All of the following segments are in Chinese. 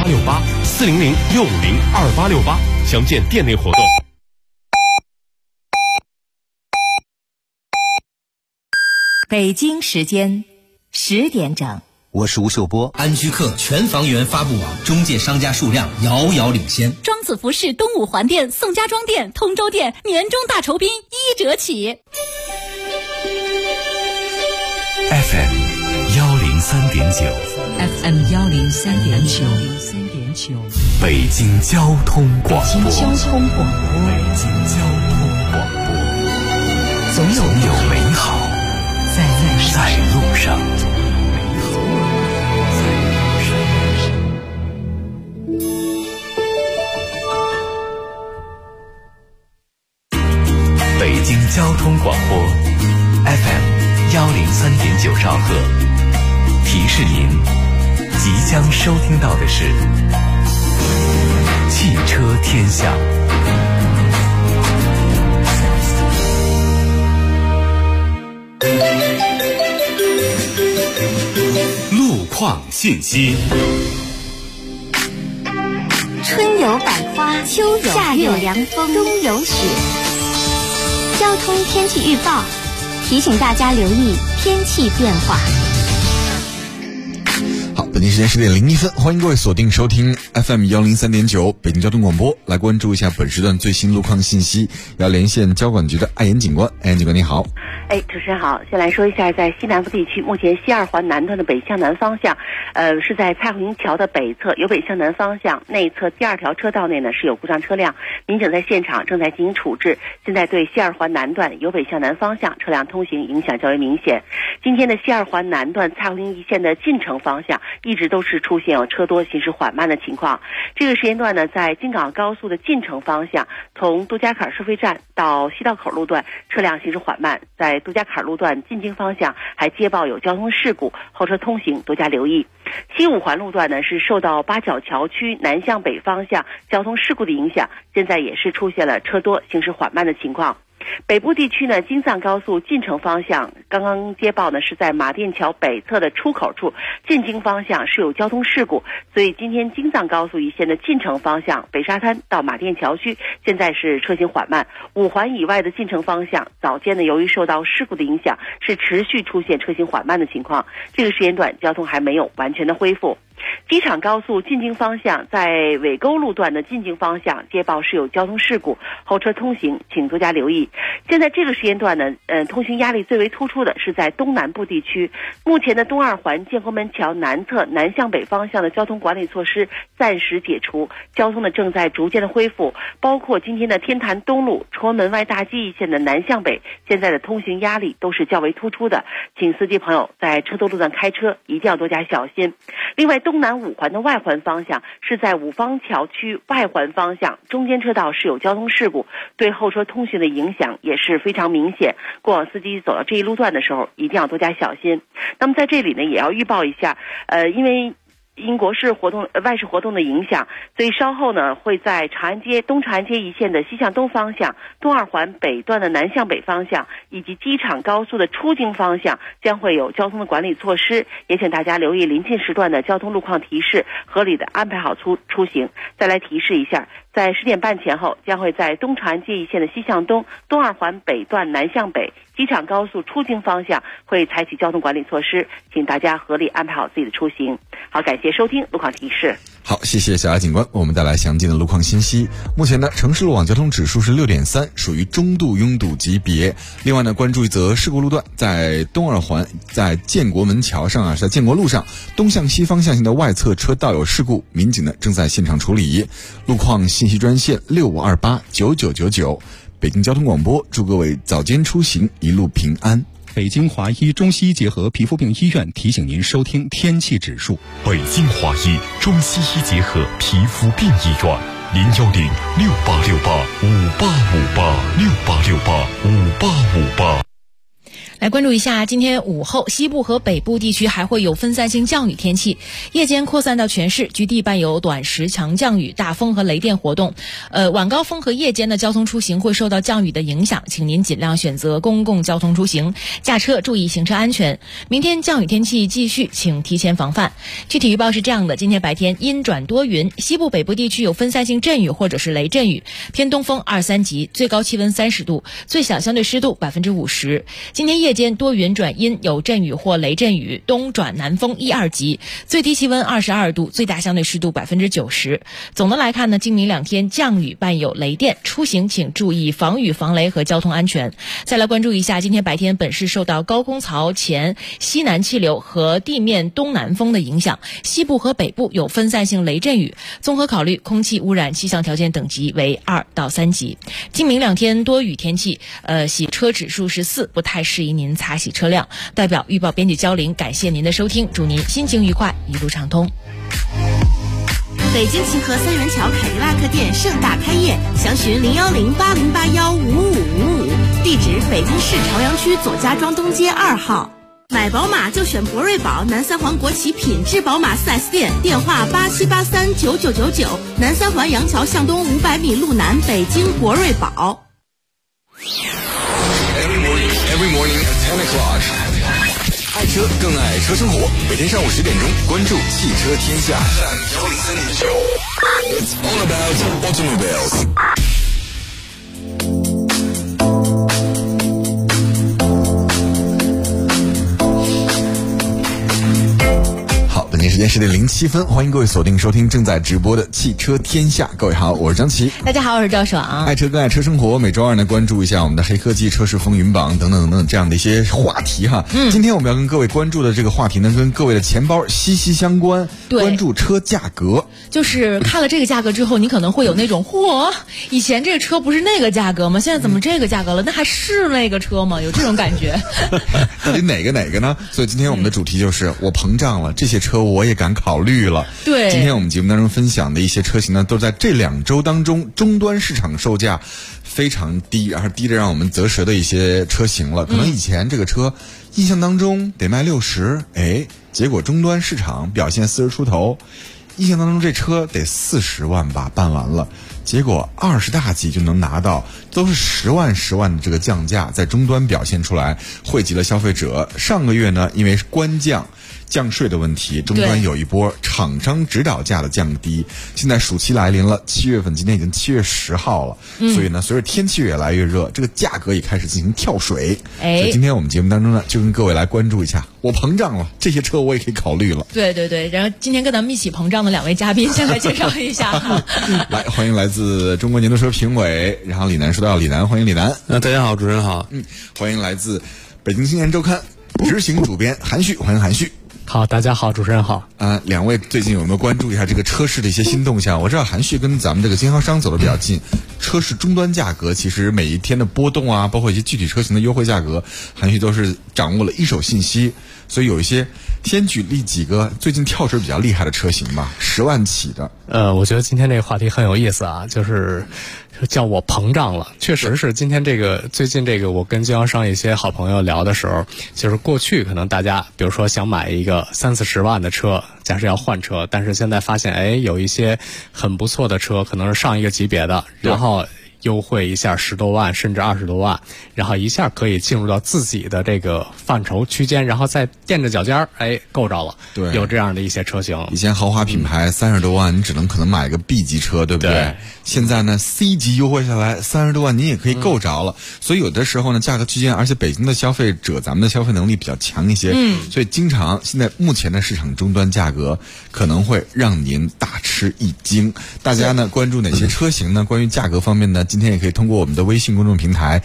400-650-2868，详见店内活动。 北京时间10点整， 我是吴秀波。 安居客全房源发布网中介商家数量遥遥领先。 庄子服饰东五环店、宋家庄店、通州店年终大酬宾1折起。 FM 103.9 FM 103.9， 北京交通广播。 北京交通广播，总有美好在路上。北京交通广播 FM 103.9兆赫，提示您即将收听到的是汽车天下。路况信息。 春有百花，秋有夏有凉风，冬有雪。交通天气预报提醒大家留意天气变化。 好，北京时间10点01分，欢迎各位锁定收听 FM 103.9北京交通广播，来关注一下本时段最新路况信息。要连线交管局的艾岩警官，艾岩警官你好。 主持人好，先来说一下，在西南部地区，目前西2环南段的北向南方向，是在蔡湖营桥的北侧，由北向南方向内侧第2条车道内呢是有故障车辆，民警在现场正在进行处置。现在对西2环南段由北向南方向车辆通行影响较为明显。今天的西2环南段蔡湖营一线的进城方向一直都是出现有车多行驶缓慢的情况。这个时间段呢，在京港高速的进城方向，从杜家坎收费站到西道口路段车辆行驶缓慢，在杜家坎路段进京方向还接报有交通事故，后车通行多加留意。西5环路段呢是受到八角桥区南向北方向交通事故的影响，现在也是出现了车多行驶缓慢的情况。北部地区呢，京藏高速进城方向刚刚接报呢是在马甸桥北侧的出口处进京方向是有交通事故，所以今天京藏高速一线的进城方向北沙滩到马甸桥区现在是车行缓慢。5环以外的进城方向早间呢由于受到事故的影响是持续出现车行缓慢的情况，这个时间段交通还没有完全的恢复。机场高速进京方向在尾沟路段的进京方向接报是有交通事故，后车通行请多加留意。现在这个时间段呢，通行压力最为突出的是在东南部地区。目前的东2环建国门桥南侧南向北方向的交通管理措施暂时解除，交通呢正在逐渐的恢复，包括今天的天坛东路崇文门外大街一线的南向北，现在的通行压力都是较为突出的，请司机朋友在车多路段开车一定要多加小心。另外，东南5环的外环方向是在五方桥区外环方向中间车道是有交通事故，对后车通行的影响也是非常明显，过往司机走到这一路段的时候一定要多加小心。那么在这里呢也要预报一下，因国事活动外事活动的影响，所以稍后呢会在长安街东长安街一线的西向东方向、东2环北段的南向北方向以及机场高速的出京方向将会有交通的管理措施，也请大家留意临近时段的交通路况提示，合理的安排好出行。再来提示一下，在10点半前后将会在东长安街一线的西向东、东2环北段南向北、机场高速出京方向会采取交通管理措施，请大家合理安排好自己的出行。好，感谢收听路况提示。 好，谢谢小雅警官，我们带来详尽的路况信息。目前呢，城市路网交通指数是6.3，属于中度拥堵级别。另外呢，关注一则事故路段，在东2环，在建国门桥上在建国路上东向西方向行的外侧车道有事故，民警呢正在现场处理。路况信息专线65289999。北京交通广播祝各位早间出行一路平安。 北京华医中西医结合皮肤病医院提醒您收听天气指数。北京华医中西医结合皮肤病医院，01068685858，68685858。 来关注一下，今天午后西部和北部地区还会有分散性降雨天气，夜间扩散到全市，局地伴有短时强降雨、大风和雷电活动。晚高峰和夜间的交通出行会受到降雨的影响，请您尽量选择公共交通出行，驾车注意行车安全。明天降雨天气继续，请提前防范。具体预报是这样的：今天白天阴转多云，西部北部地区有分散性阵雨或者是雷阵雨，偏东风2、3级，最高气温30度，最小相对湿度50%。今天夜间多云转阴，有阵雨或雷阵雨，东转南风1、2级，最低气温22度，最大相对湿度90%。总的来看呢，今明2天降雨伴有雷电，出行请注意防雨防雷和交通安全。再来关注一下，今天白天本市受到高空槽前西南气流和地面东南风的影响，西部和北部有分散性雷阵雨，综合考虑空气污染气象条件等级为2到3级。今明2天多雨天气，洗车指数是4，不太适宜您擦洗车辆。代表预报编辑焦玲，感谢您的收听，祝您心情愉快，一路畅通。 北京齐河3元桥凯迪拉克店盛大开业，详询01080815555，地址北京市朝阳区左家庄东街2号。买宝马就选博瑞宝，南三环国企品质宝马 4S 店，电话87839999，南三环杨桥向东500米路南，北京博瑞宝。 Every morning at 10 o'clock， 爱车更爱车生活。每天上午10点钟，关注汽车天下。It's all about automobiles。北京时间10点07分，欢迎各位锁定收听正在直播的汽车天下。各位好，我是张琪。 大家好，我是赵爽。 爱车更爱车生活，每周二呢关注一下我们的黑科技、车市风云榜等等等等这样的一些话题哈。今天我们要跟各位关注的这个话题呢，跟各位的钱包息息相关。关注车价格， 就是看了这个价格之后，你可能会有那种嚯，以前这个车不是那个价格吗？现在怎么这个价格了？那还是那个车吗？有这种感觉。 到底哪个呢？所以今天我们的主题就是我膨胀了，这些车我也敢考虑了。 对， 今天我们节目当中分享的一些车型呢，都在这2周当中终端市场售价非常低，而低的让我们啧舌的一些车型了。可能以前这个车印象当中得卖60，结果终端市场表现40出头，印象当中这车得40万吧办完了，结果20大几就能拿到，都是10万的这个降价在终端表现出来，惠及了消费者。上个月呢，因为官降税的问题，终端有一波厂商指导价的降低。现在暑期来临了，7月份，今天已经7月10号了，所以呢，随着天气越来越热，这个价格也开始进行跳水。所以今天我们节目当中呢，就跟各位来关注一下，我膨胀了，这些车我也可以考虑了。 对，然后今天跟咱们一起膨胀的2位嘉宾，先来介绍一下哈。 来，欢迎来自中国年度车评委，然后李楠，说到李楠，欢迎李楠。 大家好，主持人好。 欢迎来自北京青年周刊执行主编韩旭，欢迎韩旭。 好，大家好，主持人好。 2位最近有没有关注一下这个车市的一些新动向？我知道韩旭跟咱们这个经销商走得比较近，车市终端价格其实每一天的波动啊，包括一些具体车型的优惠价格，韩旭都是掌握了一手信息。所以有一些，先举例几个最近跳水比较厉害的车型吧，10万起的。 我觉得今天这个话题很有意思啊，就是叫我膨胀了。确实是今天最近这个我跟经销商一些好朋友聊的时候，就是过去可能大家比如说想买一个30-40万的车，假设要换车，但是现在发现有一些很不错的车，可能是上一个级别的，然后优惠一下10多万甚至20多万，然后一下可以进入到自己的这个范畴区间，然后再垫着脚尖够着了。 对， 有这样的一些车型。 以前豪华品牌30多万，你只能可能买个 B 级车，对不对？ 对。 现在呢 ，C 级优惠下来30多万，你也可以够着了。所以有的时候呢，价格区间，而且北京的消费者，咱们的消费能力比较强一些，所以经常现在目前的市场终端价格可能会让您大吃一惊。大家呢关注哪些车型呢？关于价格方面呢，今天也可以通过我们的微信公众平台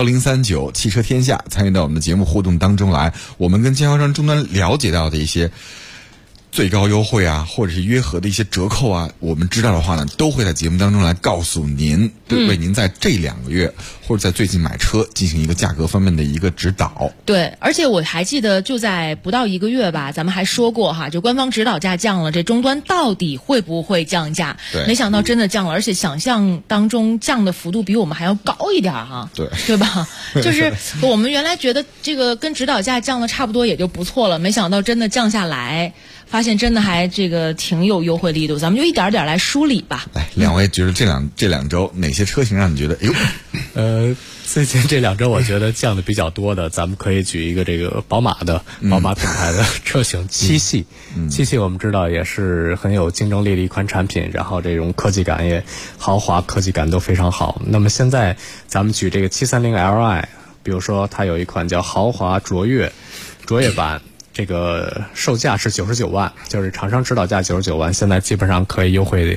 1039汽车天下参与到我们的节目互动当中来。我们跟经销商终端了解到的一些最高优惠啊，或者是约合的一些折扣啊，我们知道的话呢，都会在节目当中来告诉您，对，为您在这2个月或者在最近买车进行一个价格方面的一个指导。 对，而且我还记得就在不到1个月吧，咱们还说过哈，就官方指导价降了，这终端到底会不会降价？ 对， 没想到真的降了，而且想象当中降的幅度比我们还要高一点哈。对吧？就是我们原来觉得这个跟指导价降的差不多也就不错了，没想到真的降下来。发现真的还这个挺有优惠力度，咱们就一点点来梳理吧。 来，两位觉得这两周哪些车型让你觉得哎呦？ 最近这2周我觉得降的比较多的，咱们可以举一个这个宝马品牌的车型七系。七系我们知道也是很有竞争力的一款产品，然后这种科技感也豪华，科技感都非常好。那么现在咱们举这个730Li，比如说它有一款叫豪华卓越版。这个售价是99万，就是厂商指导价99万，现在基本上可以优惠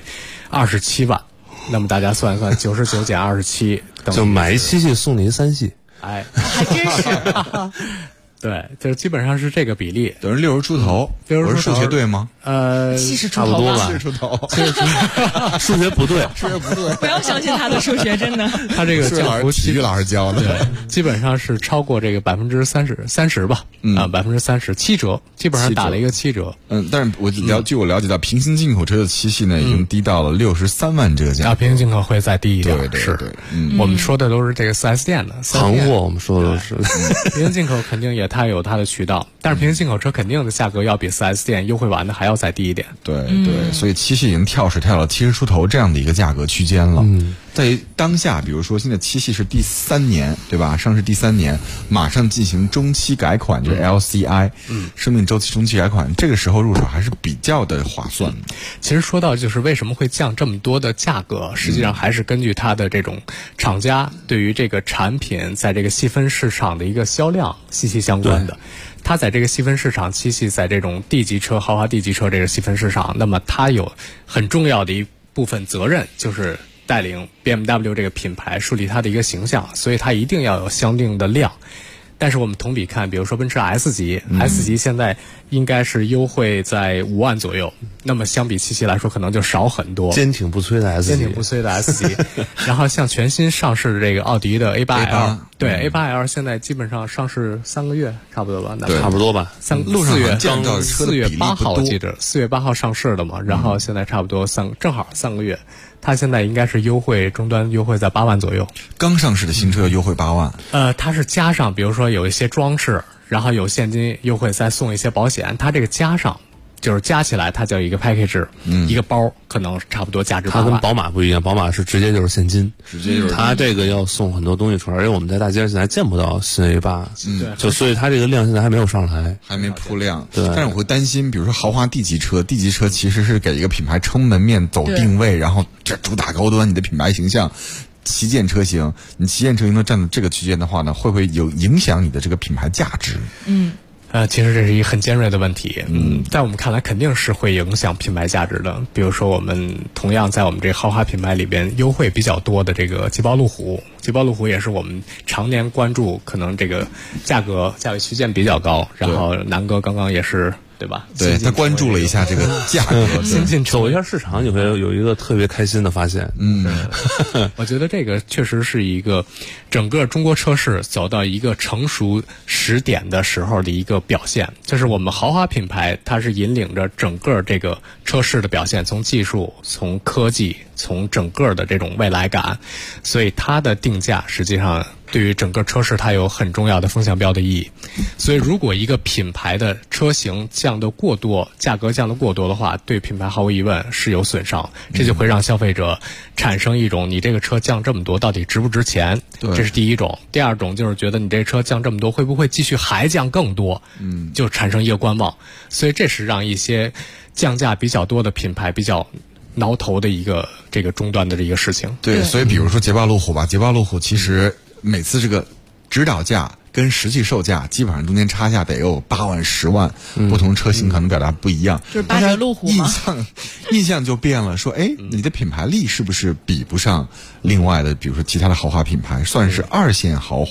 27万。那么大家算一算，99减27， 就买一7系送你一3系。 哎，还真是。 对，就是基本上是这个比例， 等于60出头。我是数学对吗 ？70 差不多吧 ，70出头。 数学不对， 不要相信他的数学，真的。 他这个降幅体育老师教的， 对，基本上是超过这个30%吧，30%，7折，基本上打了一个7折。 但是据我了解到，平行进口车的7系呢，已经低到了63万这个价。 平行进口会再低一点。 对， 我们说的都是这个4S店的行货，我们说的都是平行进口肯定也它有它的渠道，但是平行进口车肯定的价格要比4S店优惠完的还要再低一点。 对，所以7系已经跳到了70出头这样的一个价格区间了。在当下，比如说现在7系是第3年，对吧？上市第3年，马上进行中期改款，就是 LCI，生命周期中期改款，这个时候入手还是比较的划算。 其实说到就是为什么会降这么多的价格，实际上还是根据它的这种厂家对于这个产品在这个细分市场的一个销量息息相关的。它在这个细分市场7系在这种D级车、豪华 D级车这个细分市场，那么它有很重要的一部分责任，就是带领 BMW 这个品牌树立它的一个形象，所以它一定要有相应的量。但是我们同比看，比如说奔驰 S 级，S 级现在应该是优惠在5万左右，那么相比7系来说可能就少很多。 坚挺不摧的 S 级，然后像全新上市的这个奥迪的 A8L， 对 A8L 现在基本上上市3个月差不多吧？ 差不多吧。 4月8号我记着，4月8号上市的嘛，然后现在差不多正好3个月。它现在应该是终端优惠在8万左右。 刚上市的新车要优惠8万。 它是加上，比如说有一些装饰，然后有现金优惠，再送一些保险。它这个加上，就是加起来，它叫一个 package，一个包可能差不多价值8万。 它跟宝马不一样，宝马是直接就是现金，它这个要送很多东西出来，而且我们在大街上现在见不到新 A8，就所以它这个量现在还没有上来， 还没铺量。 对， 但是我会担心，比如说豪华 D 级车其实是给一个品牌撑门面、走定位，然后这主打高端，你的品牌形象。旗舰车型，你旗舰车型都占到这个区间的话呢，会不会有影响你的这个品牌价值？ 其实这是一个很尖锐的问题。在我们看来肯定是会影响品牌价值的。比如说我们同样在我们这豪华品牌里边优惠比较多的这个捷豹路虎也是我们常年关注，可能这个价位区间比较高。然后南哥刚刚也是。对吧？ 对，他关注了一下这个价格， 走一下市场，你会有一个特别开心的发现。 我觉得这个确实是一个整个中国车市走到一个成熟时点的时候的一个表现。就是我们豪华品牌，它是引领着整个这个车市的表现，从技术、从科技、从整个的这种未来感，所以它的定价实际上对于整个车市它有很重要的风向标的意义。所以如果一个品牌的车型降得过多，价格降得过多的话，对品牌毫无疑问是有损伤，这就会让消费者产生一种你这个车降这么多到底值不值钱，这是第一种。第二种就是觉得你这车降这么多会不会继续还降更多，就产生一个观望。所以这是让一些降价比较多的品牌比较挠头的一个这个终端的这个事情。 对，所以比如说捷豹路虎吧，捷豹路虎其实每次这个指导价跟实际售价基本上中间差价得有8万、10万，不同车型可能表达不一样。 就是8折路虎吗？ 印象就变了，说你的品牌力是不是比不上另外的，比如说其他的豪华品牌，算是2线豪华？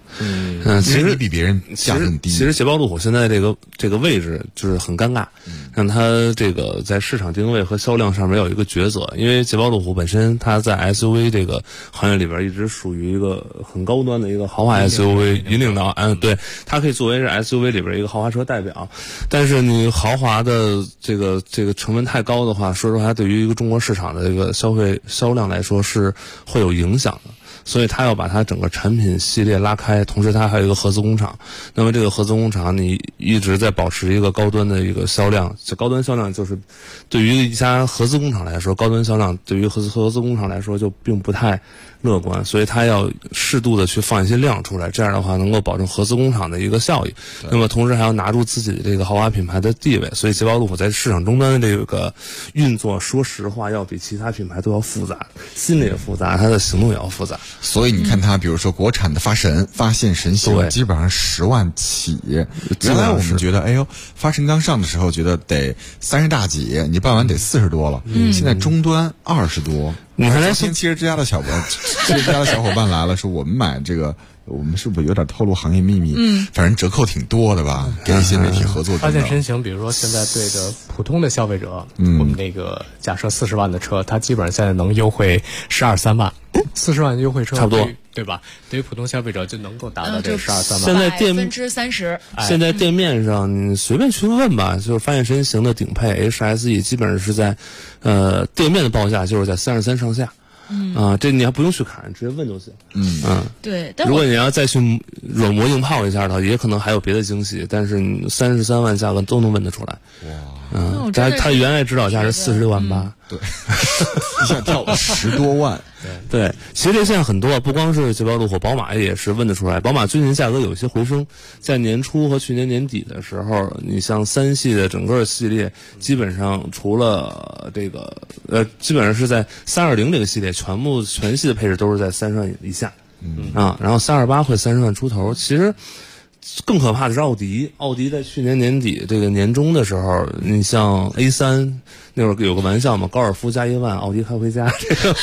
其实你比别人价更低。 其实捷豹路虎现在这个位置就是很尴尬，让它这个在市场定位和销量上面有一个抉择。因为捷豹路虎本身它在 SUV 这个行业里边一直属于一个很高端的一个豪华 SUV 引领的，对，它可以作为是 SUV 里边一个豪华车代表。但是你豪华的这个成本太高的话，说实话，对于一个中国市场的这个销量来说是会有影响的。所以它要把它整个产品系列拉开，同时它还有一个合资工厂。那么这个合资工厂你一直在保持一个高端的一个销量，这高端销量就是对于一家合资工厂来说，高端销量对于合资工厂来说就并不太乐观，所以它要适度的去放一些量出来，这样的话能够保证合资工厂的一个效益。那么同时还要拿住自己的这个豪华品牌的地位，所以捷豹路虎在市场终端的这个运作，说实话要比其他品牌都要复杂，心里也复杂，它的行动也要复杂。 所以你看它，比如说国产的发现神行，基本上10万起。原来我们觉得，哎呦，发神刚上的时候觉得得30大几，你办完得40多了，现在终端20多。你看，汽车之家的小伙伴来了，说我们买这个。我们是不是有点透露行业秘密？反正折扣挺多的吧，跟一些媒体合作。 发现神行，比如说现在对着普通的消费者，我们那个假设40万的车，它基本上现在能优惠12-13万，40万的优惠车差不多， 对吧？对于普通消费者就能够达到这12-13万。 现在 30%， 现在店面上你随便去问吧，就是发现神行的顶配 HSE 基本上是在，店面的报价就是在33上下。这你还不用去看，直接问就行。 对。 如果你要再去软磨硬泡一下的话，也可能还有别的惊喜，但是你33万价格都能问得出来。哇，它原来指导价是46万8， 对，一下跳了10多万。 对，其实这现在很多，不光是捷豹路虎，宝马也是问得出来。宝马最近价格有一些回升，在年初和去年年底的时候，你像3系的整个系列，基本上除了这个基本上是在320这个系列，全系的配置都是在30万以下。然后328会30万出头。其实更可怕的是奥迪在去年年底这个年中的时候，你像 A3那会儿有个玩笑嘛，高尔夫加1万，奥迪开回家。这个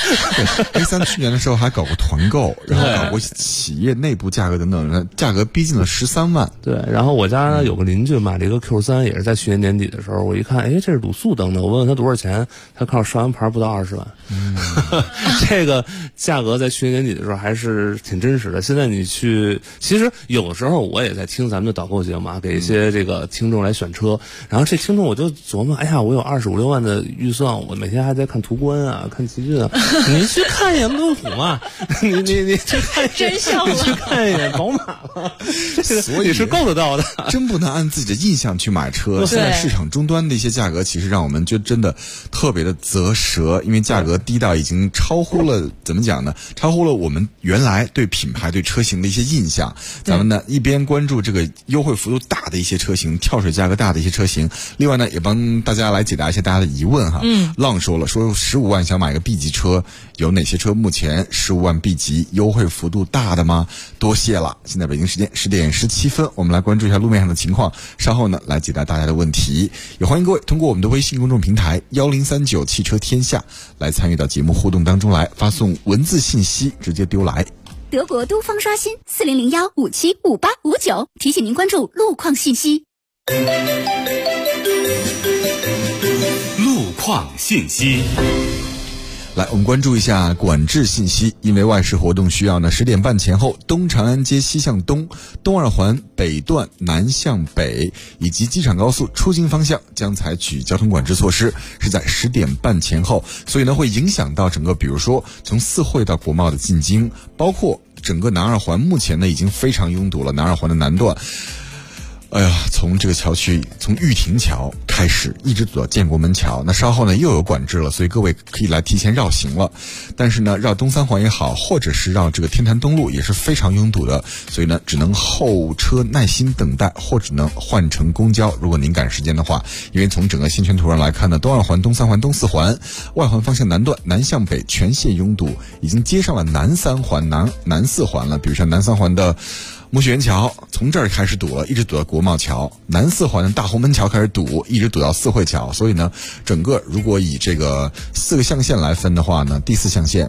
A3去年的时候还搞过团购，然后搞过企业内部价格等等，价格逼近了13万。 对，然后我家有个邻居买了一个 Q3，也是在去年年底的时候，我一看，哎，这是卤素灯的，我问问他多少钱，他告诉上完牌不到20万。这个价格在去年年底的时候还是挺真实的。现在你去，其实有的时候我也在听咱们的导购节目啊，给一些这个听众来选车，然后这听众我就琢磨，哎呀，我有25-26万的预算，我每天还在看途观啊，看奇骏啊，你去看一眼路虎嘛，你去看真笑了， 你去看一眼宝马嘛，所以是够得到的。 真不能按自己的印象去买车。现在市场终端的一些价格，其实让我们就真的特别的啧舌，因为价格低到已经超乎了怎么讲呢？超乎了我们原来对品牌、对车型的一些印象。咱们呢一边关注这个优惠幅度大的一些车型，跳水价格大的一些车型，另外呢也帮大家来解答一下大家的疑问哈。浪说了，说15万想买个 B 级车，有哪些车目前15万 B 级优惠幅度大的吗？多谢了。现在北京时间10点17分，我们来关注一下路面上的情况，稍后呢来解答大家的问题。也欢迎各位通过我们的微信公众平台1039汽车天下来参与到节目互动当中来，发送文字信息直接丢来。 德国都方刷新4001575859，提醒您关注路况信息。 路况信息。 来，我们关注一下管制信息。因为外事活动需要呢，10点半前后，东长安街西向东、东二环北段南向北以及机场高速出京方向将采取交通管制措施，是在10点半前后，所以呢会影响到整个，比如说从四惠到国贸的进京，包括整个南二环，目前呢已经非常拥堵了。南二环的南段，哎呀，从这个桥区，从玉亭桥开始一直走到建国门桥，那稍后呢又有管制了，所以各位可以来提前绕行了。但是呢，绕东三环也好，或者是绕这个天坛东路也是非常拥堵的，所以呢只能候车耐心等待，或者呢换乘公交，如果您赶时间的话。因为从整个线圈图上来看呢，东二环、东三环、东四环外环方向南段南向北全线拥堵，已经接上了南三环、南四环了。比如像南三环的木樨园桥从这儿开始堵了，一直堵到国贸桥，南四环的大红门桥开始堵，一直堵到四惠桥。所以呢，整个如果以这个4个象限来分的话呢，第4象限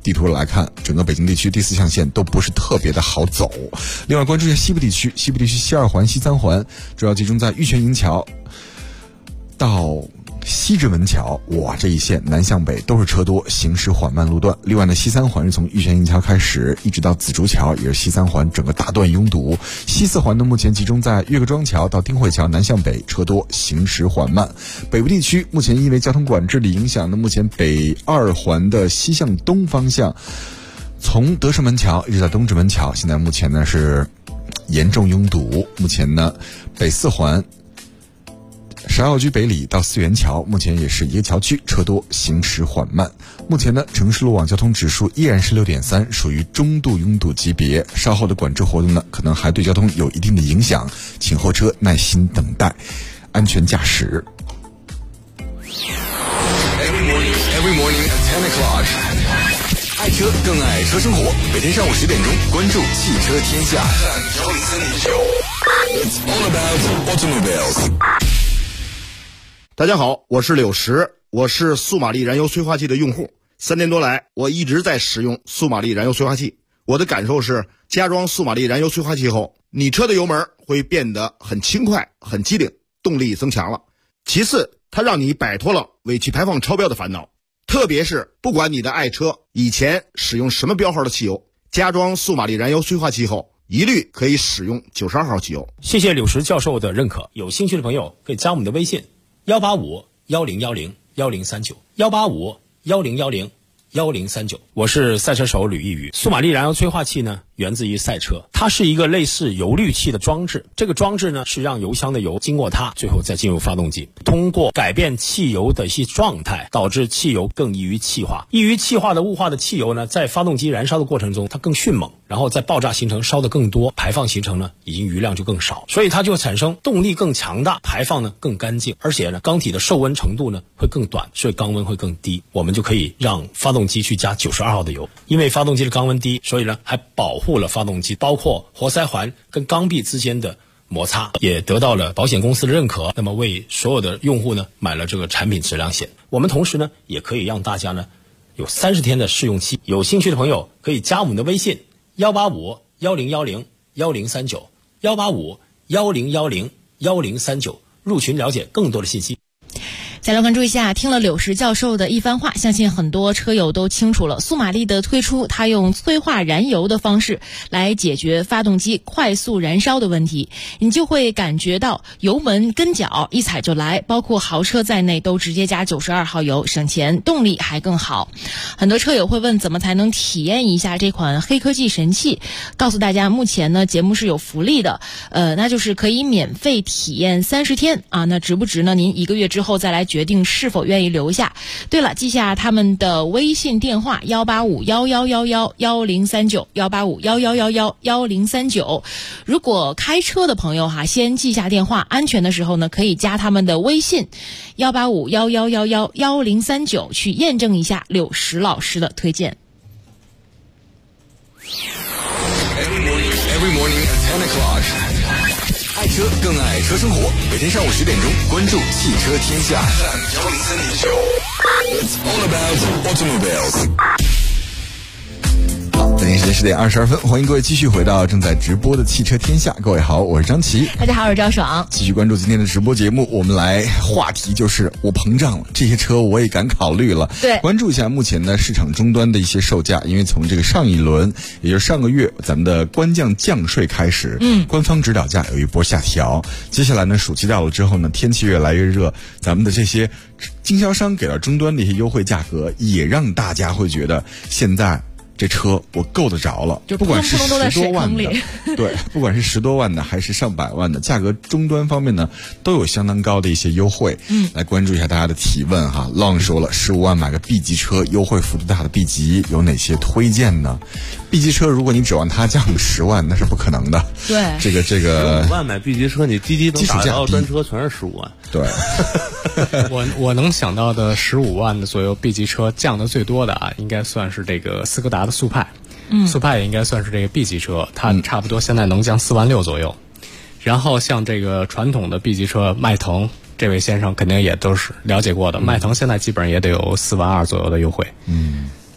地图来看，整个北京地区第4象限都不是特别的好走。另外关注一下西部地区，西部地区西2环、西3环主要集中在玉泉营桥到西直门桥，哇，这一线南向北都是车多，行驶缓慢路段。另外呢，西3环是从玉泉营桥开始，一直到紫竹桥，也是西3环整个大段拥堵。西4环呢，目前集中在岳各庄桥到丁汇桥南向北，车多，行驶缓慢。北部地区目前因为交通管制的影响呢，目前北2环的西向东方向，从德胜门桥一直到东直门桥，现在目前呢是严重拥堵。目前呢，北4环芍药居北里到四元桥，目前也是一个桥区，车多，行驶缓慢。目前呢，城市路网交通指数依然是6.3，属于中度拥堵级别。稍后的管制活动呢，可能还对交通有一定的影响，请后车耐心等待，安全驾驶。 Every morning at 10 o'clock， 爱车更爱车生活。每天上午10点钟，关注汽车天下。It's all about automobiles。 大家好，我是柳石，我是速马力燃油催化器的用户。3年多来，我一直在使用速马力燃油催化器。我的感受是，加装速马力燃油催化器后，你车的油门会变得很轻快、很机灵，动力增强了。其次，它让你摆脱了尾气排放超标的烦恼。特别是不管你的爱车以前使用什么标号的汽油，加装速马力燃油催化器后，一律可以使用92号汽油。 谢谢柳石教授的认可，有兴趣的朋友可以加我们的微信185-1010-1039，185-1010-1039。我是赛车手吕一宇。速马力燃油催化器呢，源自于赛车，它是一个类似油滤器的装置。这个装置呢，是让油箱的油经过它，最后再进入发动机，通过改变汽油的一些状态，导致汽油更易于气化。易于气化的雾化的汽油呢，在发动机燃烧的过程中，它更迅猛，然后在爆炸形成烧得更多，排放形成呢，已经余量就更少，所以它就产生动力更强大，排放呢更干净，而且呢，缸体的受温程度呢会更短，所以缸温会更低。我们就可以让发动机去加92号的油，因为发动机的缸温低，所以呢还保护了发动机，包括活塞环跟缸壁之间的摩擦，也得到了保险公司的认可。那么为所有的用户呢买了这个产品质量险。我们同时呢也可以让大家呢有30天的试用期。有兴趣的朋友可以加我们的微信185-1010-1039，185-1010-1039，入群了解更多的信息。 再来关注一下，听了柳石教授的一番话，相信很多车友都清楚了。速马力的推出，它用催化燃油的方式来解决发动机快速燃烧的问题，你就会感觉到油门跟脚一踩就来，包括豪车在内都直接加92号油，省钱，动力还更好。很多车友会问，怎么才能体验一下这款黑科技神器？告诉大家，目前呢节目是有福利的，那就是可以免费体验30天啊。那值不值呢？您1个月之后再来决定是否愿意留下。对了，记下他们的微信电话185-1111-1039，185-1111-1039。如果开车的朋友先记下电话，安全的时候呢可以加他们的微信185-1111-1039去验证一下柳石老师的推荐。 Every morning at 10 o'clock， 爱车更爱车生活。每天上午10点钟，关注汽车天下。It's all about automobiles。 北京时间10点22分，欢迎各位继续回到正在直播的汽车天下。各位好，我是张琪。 大家好，我是赵爽。 继续关注今天的直播节目，我们来话题就是我膨胀了，这些车我也敢考虑了。 对， 关注一下目前的市场终端的一些售价，因为从这个上一轮，也就是上个月咱们的官降降税开始，官方指导价有一波下调。接下来呢，暑期到了之后呢，天气越来越热，咱们的这些经销商给到终端的一些优惠价格，也让大家会觉得现在这车我够得着了， 就不管是10多万的， 对， 不管是10多万的还是上百万的，价格终端方面呢都有相当高的一些优惠。来关注一下大家的提问哈。Long 说了，15万买个 B 级车，优惠幅度大的 B 级有哪些推荐呢？B 级车如果你指望它降10万，那是不可能的。 对， 这个 15万买 B 级车，你滴滴能打到专车全是15万。 对， 我能想到的15万的左右 B 级车降的最多的应该算是这个斯柯达的速派。速派也应该算是这个 B 级车，它差不多现在能降4万6左右。然后像这个传统的 B 级车，迈腾，这位先生肯定也都是了解过的，迈腾现在基本上也得有4万2左右的优惠。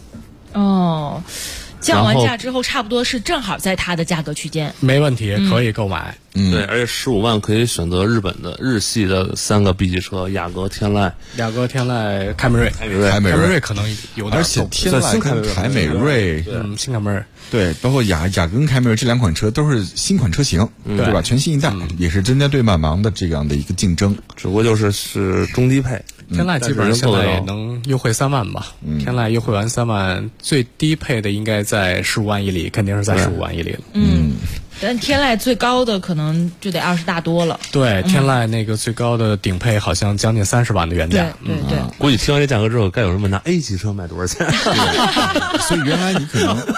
哦，降完价之后，差不多是正好在它的价格区间， 没问题，可以购买。 对，而且15万可以选择日本的日系的3个 B 级车，雅阁、天籁、 凯美瑞可能有点， 而且天籁跟凯美瑞， 新凯美瑞， 对，包括雅阁跟凯美瑞这2款车都是新款车型，对吧？全新一代，也是针对满盲的这样的一个竞争， 只不过是中低配。 天籁基本上现在也能优惠3万吧？天籁优惠完3万，最低配的应该在15万以里，肯定是在15万以里了。 但天籁最高的可能就得20大多了。 对，天籁那个最高的顶配好像将近30万的原价。 对。 估计听完这价格之后，该有人问他 A 级车卖多少钱？ 所以原来你可能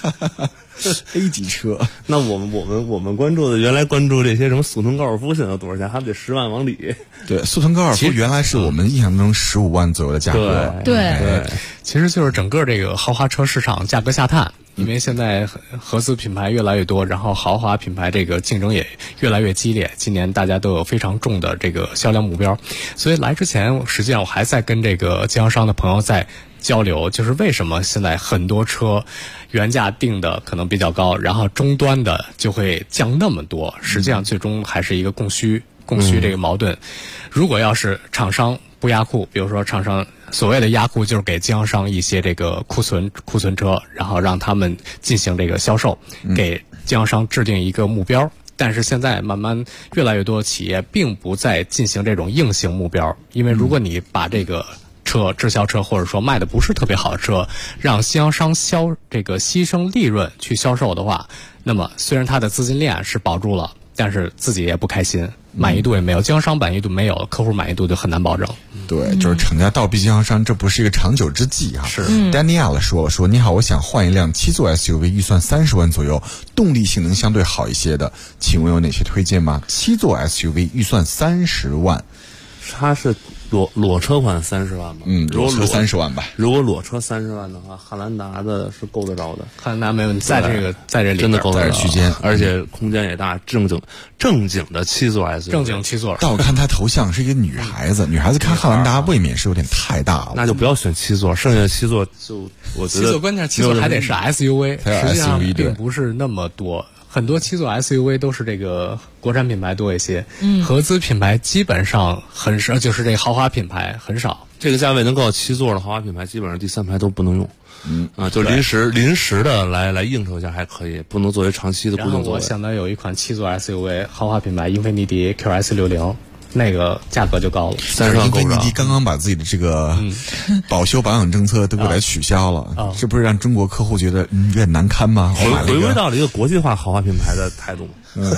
A 级车， 那我们原来关注这些什么速腾高尔夫现在多少钱？还得10万往里。 对，速腾高尔夫原来是我们印象中15万左右的价格。 对， 其实就是整个这个豪华车市场价格下探。因为现在合资品牌越来越多，然后豪华品牌这个竞争也越来越激烈。今年大家都有非常重的这个销量目标，所以来之前，实际上我还在跟这个经销商的朋友在交流，就是为什么现在很多车原价定的可能比较高，然后终端的就会降那么多。实际上最终还是一个供需这个矛盾。如果要是厂商不压库，比如说厂商所谓的压库就是给经销商一些这个库存车，然后让他们进行这个销售，给经销商制定一个目标。但是现在慢慢越来越多企业并不再进行这种硬性目标，因为如果你把这个滞销车或者说卖的不是特别好的车，让经销商牺牲利润去销售的话，那么虽然他的资金链是保住了，但是自己也不开心，满意度也没有，经销商满意度没有，客户满意度就很难保证。 对，就是厂家倒逼经销商，这不是一个长久之计啊。 是。 Daniela 说你好，我想换一辆7座 SUV， 预算30万左右，动力性能相对好一些的，请问有哪些推荐吗？7座 SUV 预算30万， 它是裸车款30万吧？ 裸车30万吧。 如果裸车30万的话，汉兰达的是够得着的。 汉兰达没问题，在这里真的够得着区间， 而且空间也大，正经的7座 SUV， 正经7座。 但我看她头像是一个女孩子，女孩子看汉兰达未免是有点太大了。 那就不要选7座，剩下的7座就我觉得 7座关键7座还得是 SUV， 实际上并不是那么多。很多7座 SUV 都是这个国产品牌多一些，合资品牌基本上很少，就是这个豪华品牌很少。 这个价位能够7座的豪华品牌，基本上第3排都不能用。就临时的来应酬一下还可以，不能作为长期的固定座位。 然后我想到有一款7座 SUV 豪华品牌英菲尼迪 QS60。那个价格就高了 ，30万够不着。 英菲尼迪刚刚把自己的这个保修保养政策都给它取消了，这不是让中国客户觉得有点难堪吗？ 回归到了一个国际化豪华品牌的态度。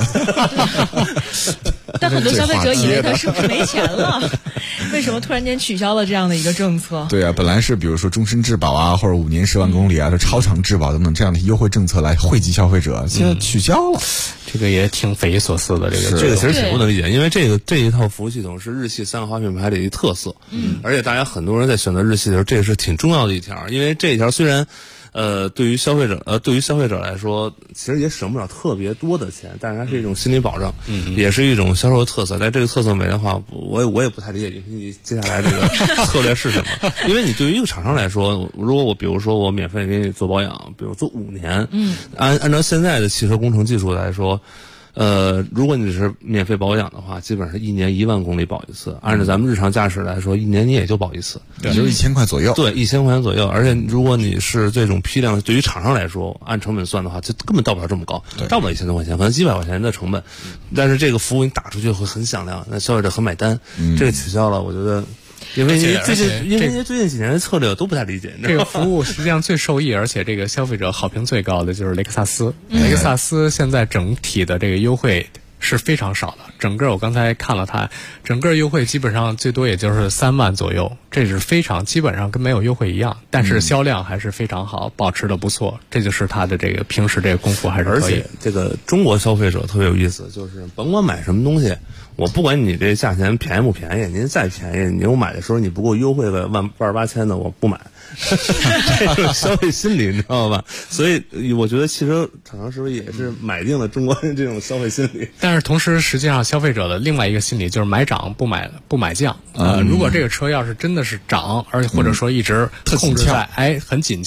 但很多消费者以为他是不是没钱了？为什么突然间取消了这样的一个政策？ 对啊，本来是比如说终身质保啊，或者5年10万公里啊，就超长质保等等这样的优惠政策来惠及消费者，现在取消了， 这个也挺匪夷所思的。 这个其实挺不能理解，因为这一套服务系统是日系3个豪华品牌里的特色，而且大家很多人在选择日系的时候，这是挺重要的一条，因为这一条虽然。对于消费者来说，其实也省不了特别多的钱，但是它是一种心理保障，也是一种销售的特色。但这个特色没的话，我也不太理解你接下来这个策略是什么。因为你对于一个厂商来说，如果比如说我免费给你做保养，比如做5年，按照现在的汽车工程技术来说。如果你是免费保养的话，基本上1年1万公里保一次。按照咱们日常驾驶来说，1年你也就保一次， 也就是1000块左右。 对，1000块钱左右。而且如果你是这种批量，对于厂商来说，按成本算的话，就根本到不了这么高，到不了1000多块钱，可能几百块钱的成本。但是这个服务你打出去会很响亮，那消费者很买单。这个取消了，我觉得。因为最近几年的策略都不太理解， 这个服务实际上最受益，而且这个消费者好评最高的就是雷克萨斯。雷克萨斯现在整体的这个优惠是非常少的，整个我刚才看了它，整个优惠基本上最多也就是3万左右，这是非常基本上跟没有优惠一样，但是销量还是非常好，保持的不错，这就是它的这个平时这个功夫还是可以。 而且这个中国消费者特别有意思，就是甭管买什么东西。我不管你这价钱便宜不便宜，您再便宜，你我买的时候你不给我优惠个18000的，我不买。这种消费心理你知道吧？所以我觉得汽车厂商是不是也是买定了中国人这种消费心理？ 但是同时，实际上消费者的另外一个心理就是买涨不买降。如果这个车要是真的是涨，而且或者说一直控制在很紧俏。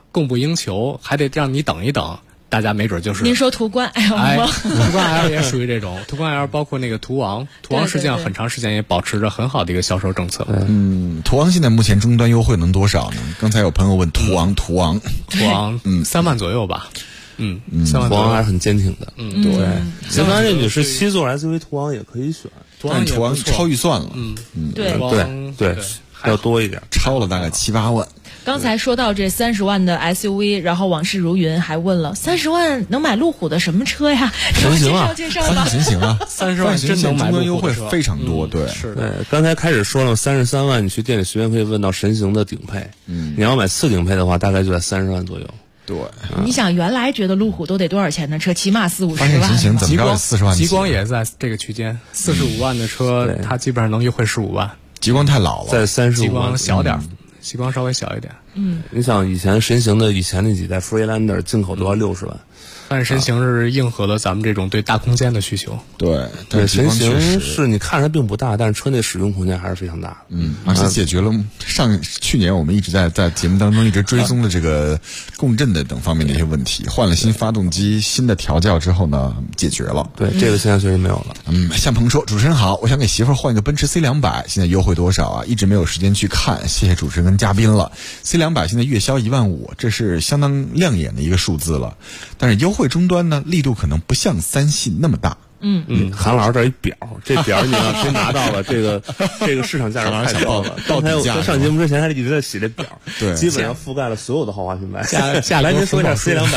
供不应求，还得让你等一等。大家没准就是您说途观 L 吗？ 途观 L 也属于这种，途观 L 包括那个途昂实际上很长时间也保持着很好的一个销售政策。 途昂现在目前终端优惠能多少呢？刚才有朋友问途昂 ，3万左右吧。3万途昂还是很坚挺的。 对。 其实刚才这女士7座 SUV 途昂也可以选， 但途昂超预算了。 对，要多一点， 超了大概7、8万。 刚才说到这30万的 SUV， 然后往事如云还问了，30万能买路虎的什么车呀？ 神行啊， 介绍吧。 神行啊 ，30万真能买终端优惠非常多。对， 是的。 对，刚才开始说了，33万你去店里随便可以问到神行的顶配。你要买次顶配的话，大概就在30万左右。 对， 你想原来觉得路虎都得多少钱的车，起码40-50万。 发现神行怎么着40万？ 极光也在这个区间，45万的车，它基本上能优惠15万。 极光太老了， 在35万。 极光小点。极光稍微小一点， 你想以前神行的以前那几代 Freelander 进口都要60万， 但是神行是应和了咱们这种对大空间的需求。 对， 神行是你看着并不大，但是车内使用空间还是非常大的。 而且解决了去年我们一直在节目当中一直追踪的这个共振的等方面的一些问题，换了新发动机、新的调教之后呢，解决了。 对，这个现在确实没有了。 向鹏说：“主持人好，我想给媳妇儿换一个奔驰 C200，现在优惠多少啊？一直没有时间去看，谢谢主持人跟嘉宾了。C200现在月销15000，这是相当亮眼的一个数字了，但是优惠终端呢，力度可能不像3系那么大。” 韩老师这一表，这表你要谁拿到了，这个市场价格太高了。刚才我在上节目之前还一直在洗这表， 对， 基本上覆盖了所有的豪华品牌。 来， 您说一下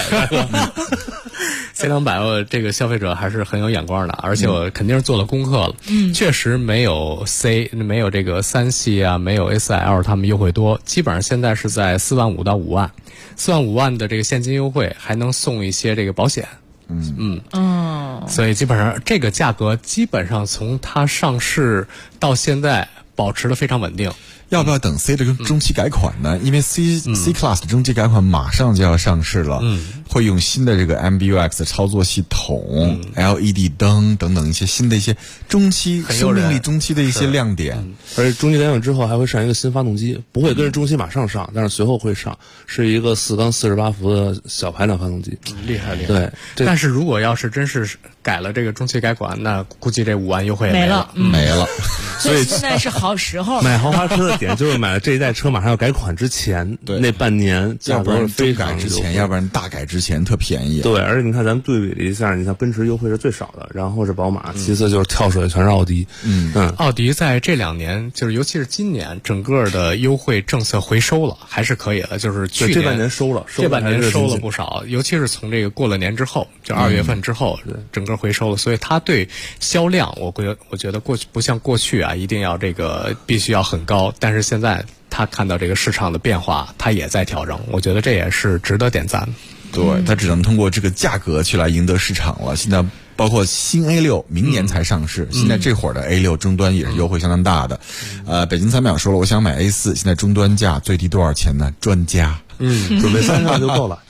C200 这个消费者还是很有眼光的，而且我肯定是做了功课了。确实没有没有这个3系啊，没有 A4L 他们优惠多，基本上现在是在4万5到5万，4万5万的这个现金优惠，还能送一些这个保险。所以基本上这个价格基本上从它上市到现在保持的非常稳定。 要不要等 C 的中期改款呢？因为 C Class 的中期改款马上就要上市了，会用新的这个 MBUX 操作系统、LED 灯等等一些新的一些中期生命力中期的一些亮点。 而且中期改款之后还会上一个新发动机，不会跟着中期马上上，但是随后会上，是一个4缸48伏的小排量发动机。 厉害。 对， 但是如果要是真是改了这个中期改款，那估计这5万优惠也没了。 所以现在是好时候。 买豪华车的点就是买了这一代车马上要改款之前，那半年要不然非改之前，要不然大改之前特便宜。 对，而且你看咱们对比了一下，你看奔驰优惠是最少的，然后是宝马，其次就是跳水全是奥迪。 奥迪在这2年，就是尤其是今年，整个的优惠政策回收了，还是可以了。就是去年这半年收了不少，尤其是从这个过了年之后，就2月份之后，整个回收了。所以它对销量，我觉得过去不像过去啊，一定要这个必须要很高，但是现在他看到这个市场的变化，他也在调整，我觉得这也是值得点赞。 对，他只能通过这个价格去来赢得市场了。现在包括新 A6 明年才上市，现在这会儿的 A6 终端也是优惠相当大的。北京3秒说了，我想买 A4，现在终端价最低多少钱呢？专家， 准备30万就够了。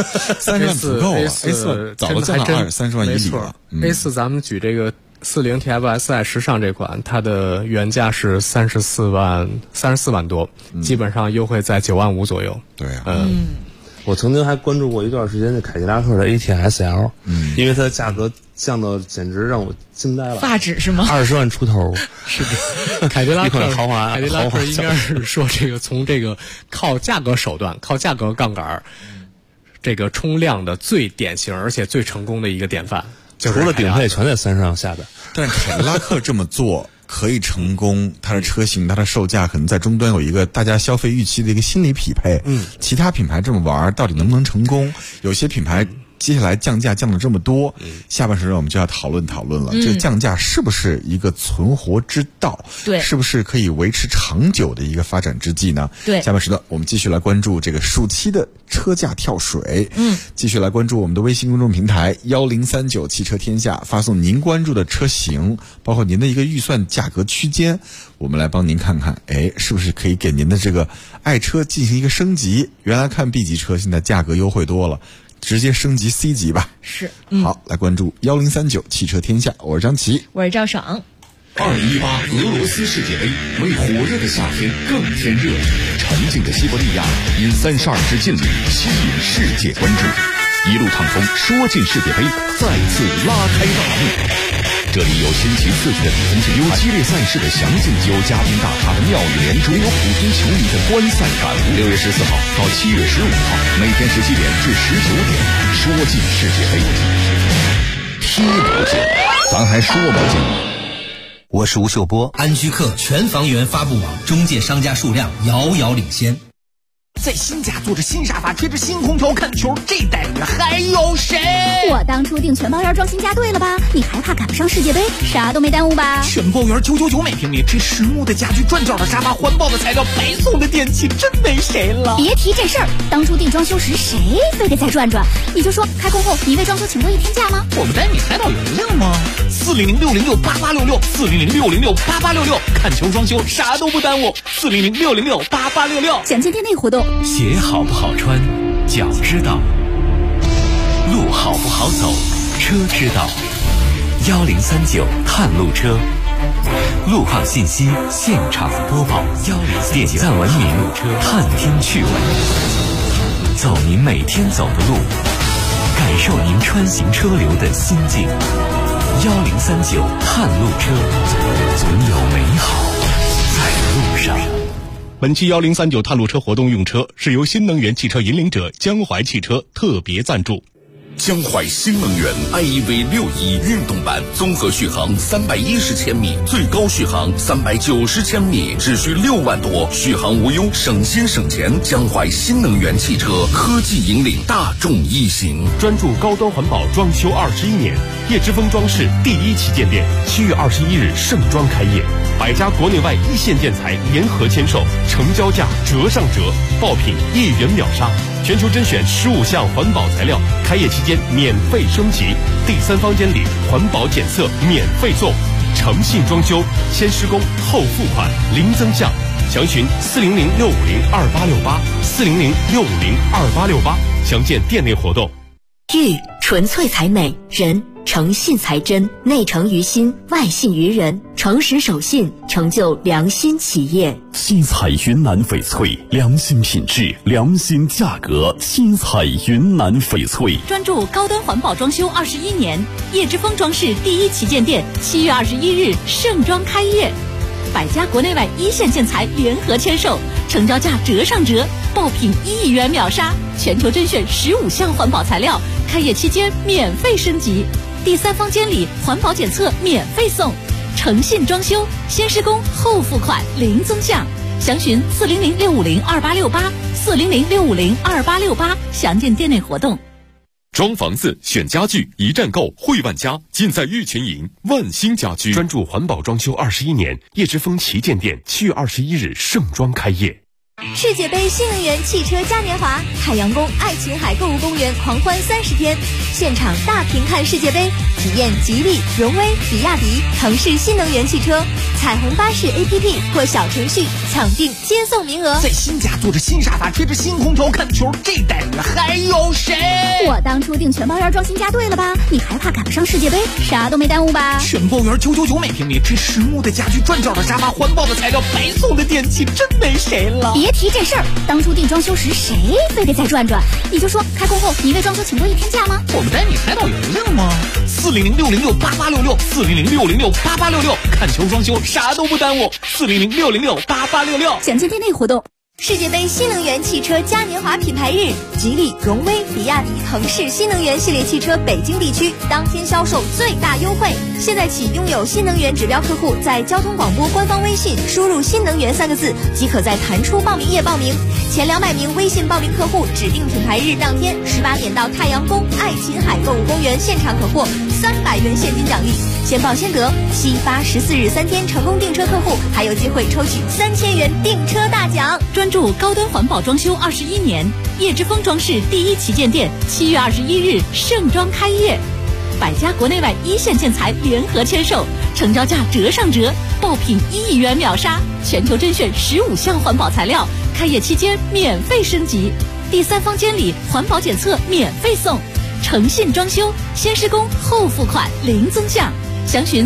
30万不够啊 ，A4 早就降到30万以里了。 A4 咱们举这个40 TFSI 时尚这款，它的原价是34万多，基本上优惠在9万5左右。 对啊， 我曾经还关注过一段时间的凯迪拉克的 ATS-L，因为它的价格降到简直让我惊呆了， 发指是吗 ？20万出头， 是的。凯迪拉克应该是说这个从这个靠价格手段、靠价格杠杆，这个冲量的最典型而且最成功的一个典范。 除了顶配全在30万下边， 但是凯迪拉克这么做可以成功，它的车型、它的售价可能在终端有一个大家消费预期的一个心理匹配。其他品牌这么玩，到底能不能成功？有些品牌接下来降价降了这么多，下半时我们就要讨论了。这个降价是不是一个存活之道？ 对， 是不是可以维持长久的一个发展之计呢？ 对， 下半时段我们继续来关注这个暑期的车价跳水。继续来关注我们的微信公众平台1039汽车天下，发送您关注的车型，包括您的一个预算价格区间，我们来帮您看看，是不是可以给您的这个爱车进行一个升级？原来看 B 级车，现在价格优惠多了。直接升级 C 级吧。 是， 好，来关注1039汽车天下，我是张琪， 我是赵爽。 2018俄罗斯世界杯为火热的夏天更添热， 沉静的西伯利亚因32支劲旅吸引世界关注，一路畅通，说进世界杯再次拉开大幕。这里有新奇刺激的比分之有激烈赛事的详尽，有嘉宾大咖的妙语连珠，有普通球迷的观赛感悟。6月14号到7月15号，每天17点至19点，说进世界杯，踢不进，咱还说不进。 我是吴秀波，安居客全房源发布网中介商家数量遥遥领先。 在新家坐着新沙发，吹着新空调看球，这待遇还有谁？ 我当初订全包园装新家对了吧？你还怕赶不上世界杯？啥都没耽误吧？ 全包园999每平米，这实木的家具、转角的沙发、环保的材料、白送的电器，真没谁了。 别提这事儿，当初订装修时谁非得再转转？你就说开工后你为装修请过1天假吗？ 我们带你海岛游泳吗？400-606-8866，400-606-8866，看球装修啥都不耽误。400-606-8866， 详见店内活动。 鞋好不好穿，脚知道；路好不好走，车知道。1039探路车，路况信息现场播报。点赞文明，探听趣闻，走您每天走的路，感受您穿行车流的心境。1039探路车，总有美好在路上。 本期1039探路车活动用车是由新能源汽车引领者江淮汽车特别赞助。 江淮新能源 iEV61运动版，综合续航310千米，最高续航390千米，只需6万多，续航无忧，省心省钱。江淮新能源汽车科技引领大众一行， 专注高端环保装修21年，叶之峰装饰第1旗舰店7月21日盛装开业，100家国内外一线建材联合签售，成交价折上折，爆品1元秒杀，全球甄选15项环保材料，开业期间免费升级，第3方监理环保检测免费送，诚信装修，先施工后付款，零增项，详询400-650-2868，400-650-2868，详见店内活动。 玉纯粹才美，人诚信才真，内诚于心，外信于人，诚实守信，成就良心企业。 新彩云南翡翠，良心品质，良心价格。新彩云南翡翠， 专注高端环保装修21年，叶之峰装饰第1旗舰店7月21日盛装开业，100家国内外一线建材联合签售，成交价折上折，爆品1元秒杀，全球甄选15项环保材料，开业期间免费升级，第3方监理环保检测免费送，诚信装修，先施工后付款，零增项，详询400-650-2868，400-650-2868，详见店内活动。 装房子选家具，一站购汇万家，尽在玉群营万兴家居，专注环保装修21年，叶之峰旗舰店7月21日盛装开业。 世界杯新能源汽车嘉年华，海洋宫爱琴海购物公园狂欢30天，现场大屏看世界杯，体验吉利、荣威、比亚迪、腾势新能源汽车，彩虹巴士 APP 或小程序抢订接送名额。 在新家坐着新沙发，吹着新空调看球，这待遇还有谁？ 我当初订全包园装新家对了吧？你还怕赶不上世界杯？啥都没耽误吧？ 全包园999每平米，这实木的家具、转角的沙发、环保的材料、白送的电器，真没谁了。 别提这事儿，当初订装修时谁非得再转转？你就说开工后你为装修请过1天假吗？ 我们带你海岛游泳吗？400-606-8866，400-650-8866，看球装修啥都不耽误。400-650-8866， 详见店内活动。 世界杯新能源汽车嘉年华品牌日，吉利、荣威、比亚迪、腾势新能源系列汽车北京地区当天销售最大优惠。现在起，拥有新能源指标客户在交通广播官方微信输入“新能源”3个字，即可在弹出报名页报名。前200名微信报名客户，指定品牌日当天18点到太阳宫爱琴海购物公园现场可获300元现金奖励，先报先得。7、8、14日3天成功订车客户还有机会抽取3000元订车大奖。 专注高端环保装修21年，叶之峰装饰第1旗舰店7月21日盛装开业，100家国内外一线建材联合签售，成交价折上折，爆品1元秒杀，全球甄选15项环保材料，开业期间免费升级，第3方监理环保检测免费送，诚信装修，先施工后付款，零增项，详询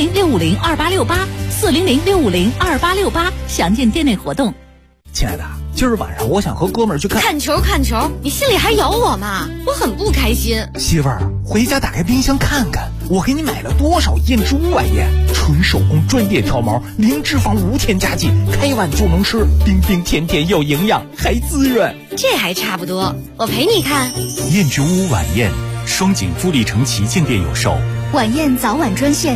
400-650-2868，400-650-2868，详见店内活动。 亲爱的， 今儿晚上我想和哥们儿去看球，你心里还有我吗？我很不开心。 媳妇儿，回家打开冰箱看看，我给你买了多少燕之屋晚宴，纯手工专业挑毛，零脂肪无添加剂，开碗就能吃，冰冰甜甜又营养，还滋润。 这还差不多，我陪你看。 燕之屋晚宴，双井富力城旗舰店有售。 晚宴早晚专线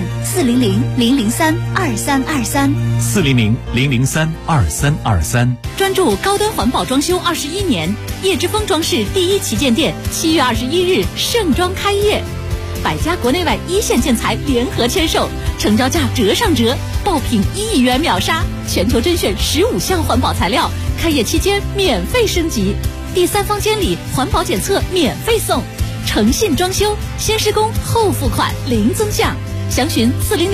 400-003-2323，400-003-2323。 专注高端环保装修21年，叶之峰装饰第一旗舰店7月21日盛装开业，百家国内外一线建材联合签售，成交价折上折，爆品1亿元秒杀，全球甄选15项环保材料，开业期间免费升级，第3方监理环保检测免费送。诚信装修，先施工后付款零增项，详询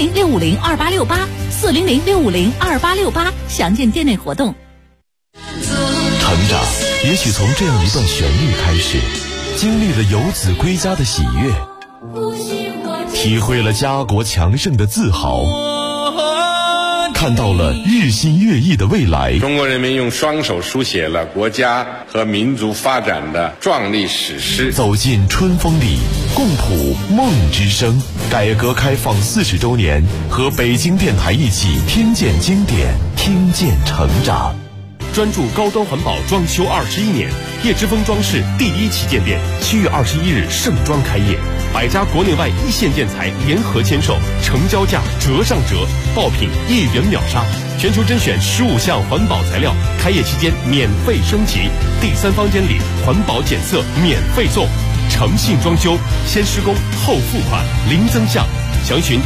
400-650-2868，400-650-2868，详见店内活动。 成长也许从这样一段旋律开始，经历了游子归家的喜悦，体会了家国强盛的自豪，看到了日新月异的未来。 中国人民用双手书写了国家和民族发展的壮丽史诗。 走进春风里，共谱梦之声。改革开放40周年，和北京电台一起听见经典，听见成长。 专注高端环保装修21年，叶之峰装饰第一旗舰店7月21日盛装开业，百家国内外一线建材联合签售，成交价折上折，爆品1亿元秒杀，全球甄选15项环保材料，开业期间免费升级，第3方监理环保检测免费送，诚信装修，先施工后付款零增项，详询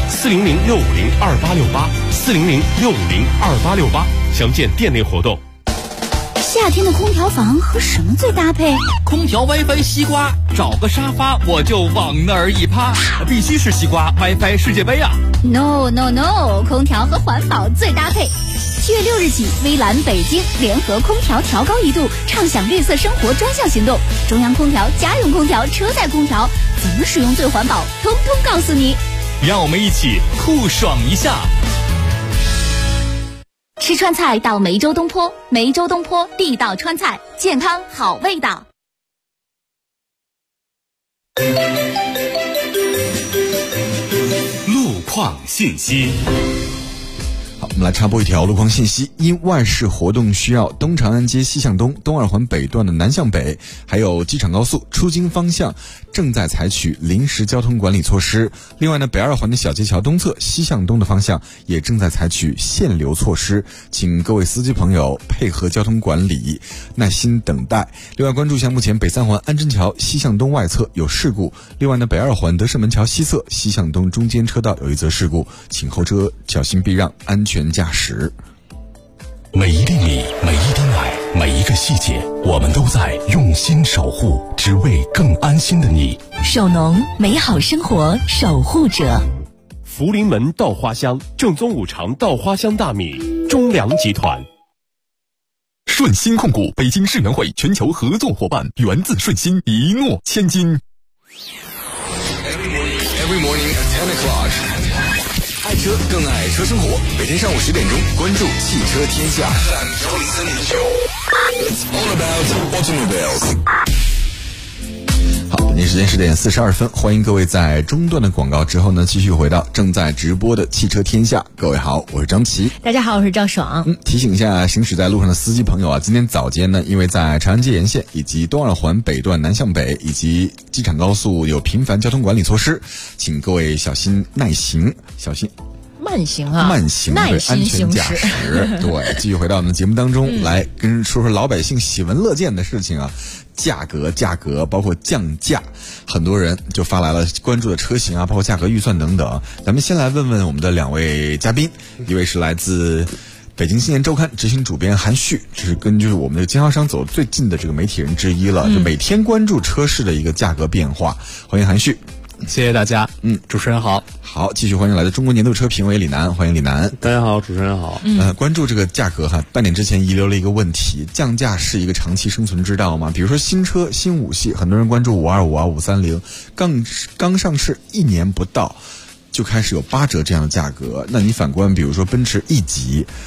400-650-2868，400-650-2868，详见店内活动。 夏天的空调房和什么最搭配？ 空调 WiFi 西瓜，找个沙发我就往那儿一趴，必须是西瓜 WiFi 世界杯啊 ！No， 空调和环保最搭配。7月6日起，微蓝北京联合空调调高1度，畅享绿色生活专项行动。中央空调、家用空调、车载空调，怎么使用最环保，通通告诉你。 让我们一起酷爽一下。 吃川菜到梅州东坡，梅州东坡地道川菜，健康好味道。 路况信息。 好，我们来插播一条路况信息。因外事活动需要，东长安街西向东、东二环北段的南向北，还有机场高速出京方向正在采取临时交通管理措施。另外呢，北二环的小街桥东侧西向东的方向也正在采取限流措施，请各位司机朋友配合交通管理，耐心等待。另外关注一下，目前北三环安贞桥西向东外侧有事故。另外呢，北二环德胜门桥西侧西向东中间车道有一则事故，请后车小心避让，安全驾驶。 每一粒米，每一滴奶，每一个细节，我们都在用心守护，只为更安心的你。 守农，美好生活守护者。 福临门稻花香，正宗五常稻花香大米，中粮集团。 顺鑫控股北京世园会全球合作伙伴，源自顺鑫，一诺千金。 Every morning at 10 o'clock， 爱车更爱车生活。每天上午10点钟，关注汽车天下。It's all about automobiles。 好，北京时间10点42分，欢迎各位在中段的广告之后呢，继续回到正在直播的汽车天下。各位好，我是张琪。 大家好，我是赵爽。 提醒一下行驶在路上的司机朋友啊，今天早间呢，因为在长安街沿线以及东二环北段南向北以及机场高速有频繁交通管理措施，请各位小心耐行，小心慢行啊， 慢行， 耐对，安心行全驾驶。对，继续回到我们的节目当中，来跟说说老百姓喜闻乐见的事情啊，价格，包括降价，很多人就发来了关注的车型啊，包括价格、预算等等。咱们先来问问我们的两位嘉宾，一位是来自北京青年周刊执行主编韩旭，就是跟就是我们的经销商走最近的这个媒体人之一了，就每天关注车市的一个价格变化。欢迎韩旭。 谢谢大家。主持人好。 好，继续欢迎来自中国年度车评委李楠，欢迎李楠。 大家好，主持人好。 关注这个价格哈，半点之前遗留了一个问题，降价是一个长期生存之道吗？比如说新车新5系，很多人关注525啊、530，刚上市1年不到就开始有8折这样的价格。那你反观比如说奔驰 E 级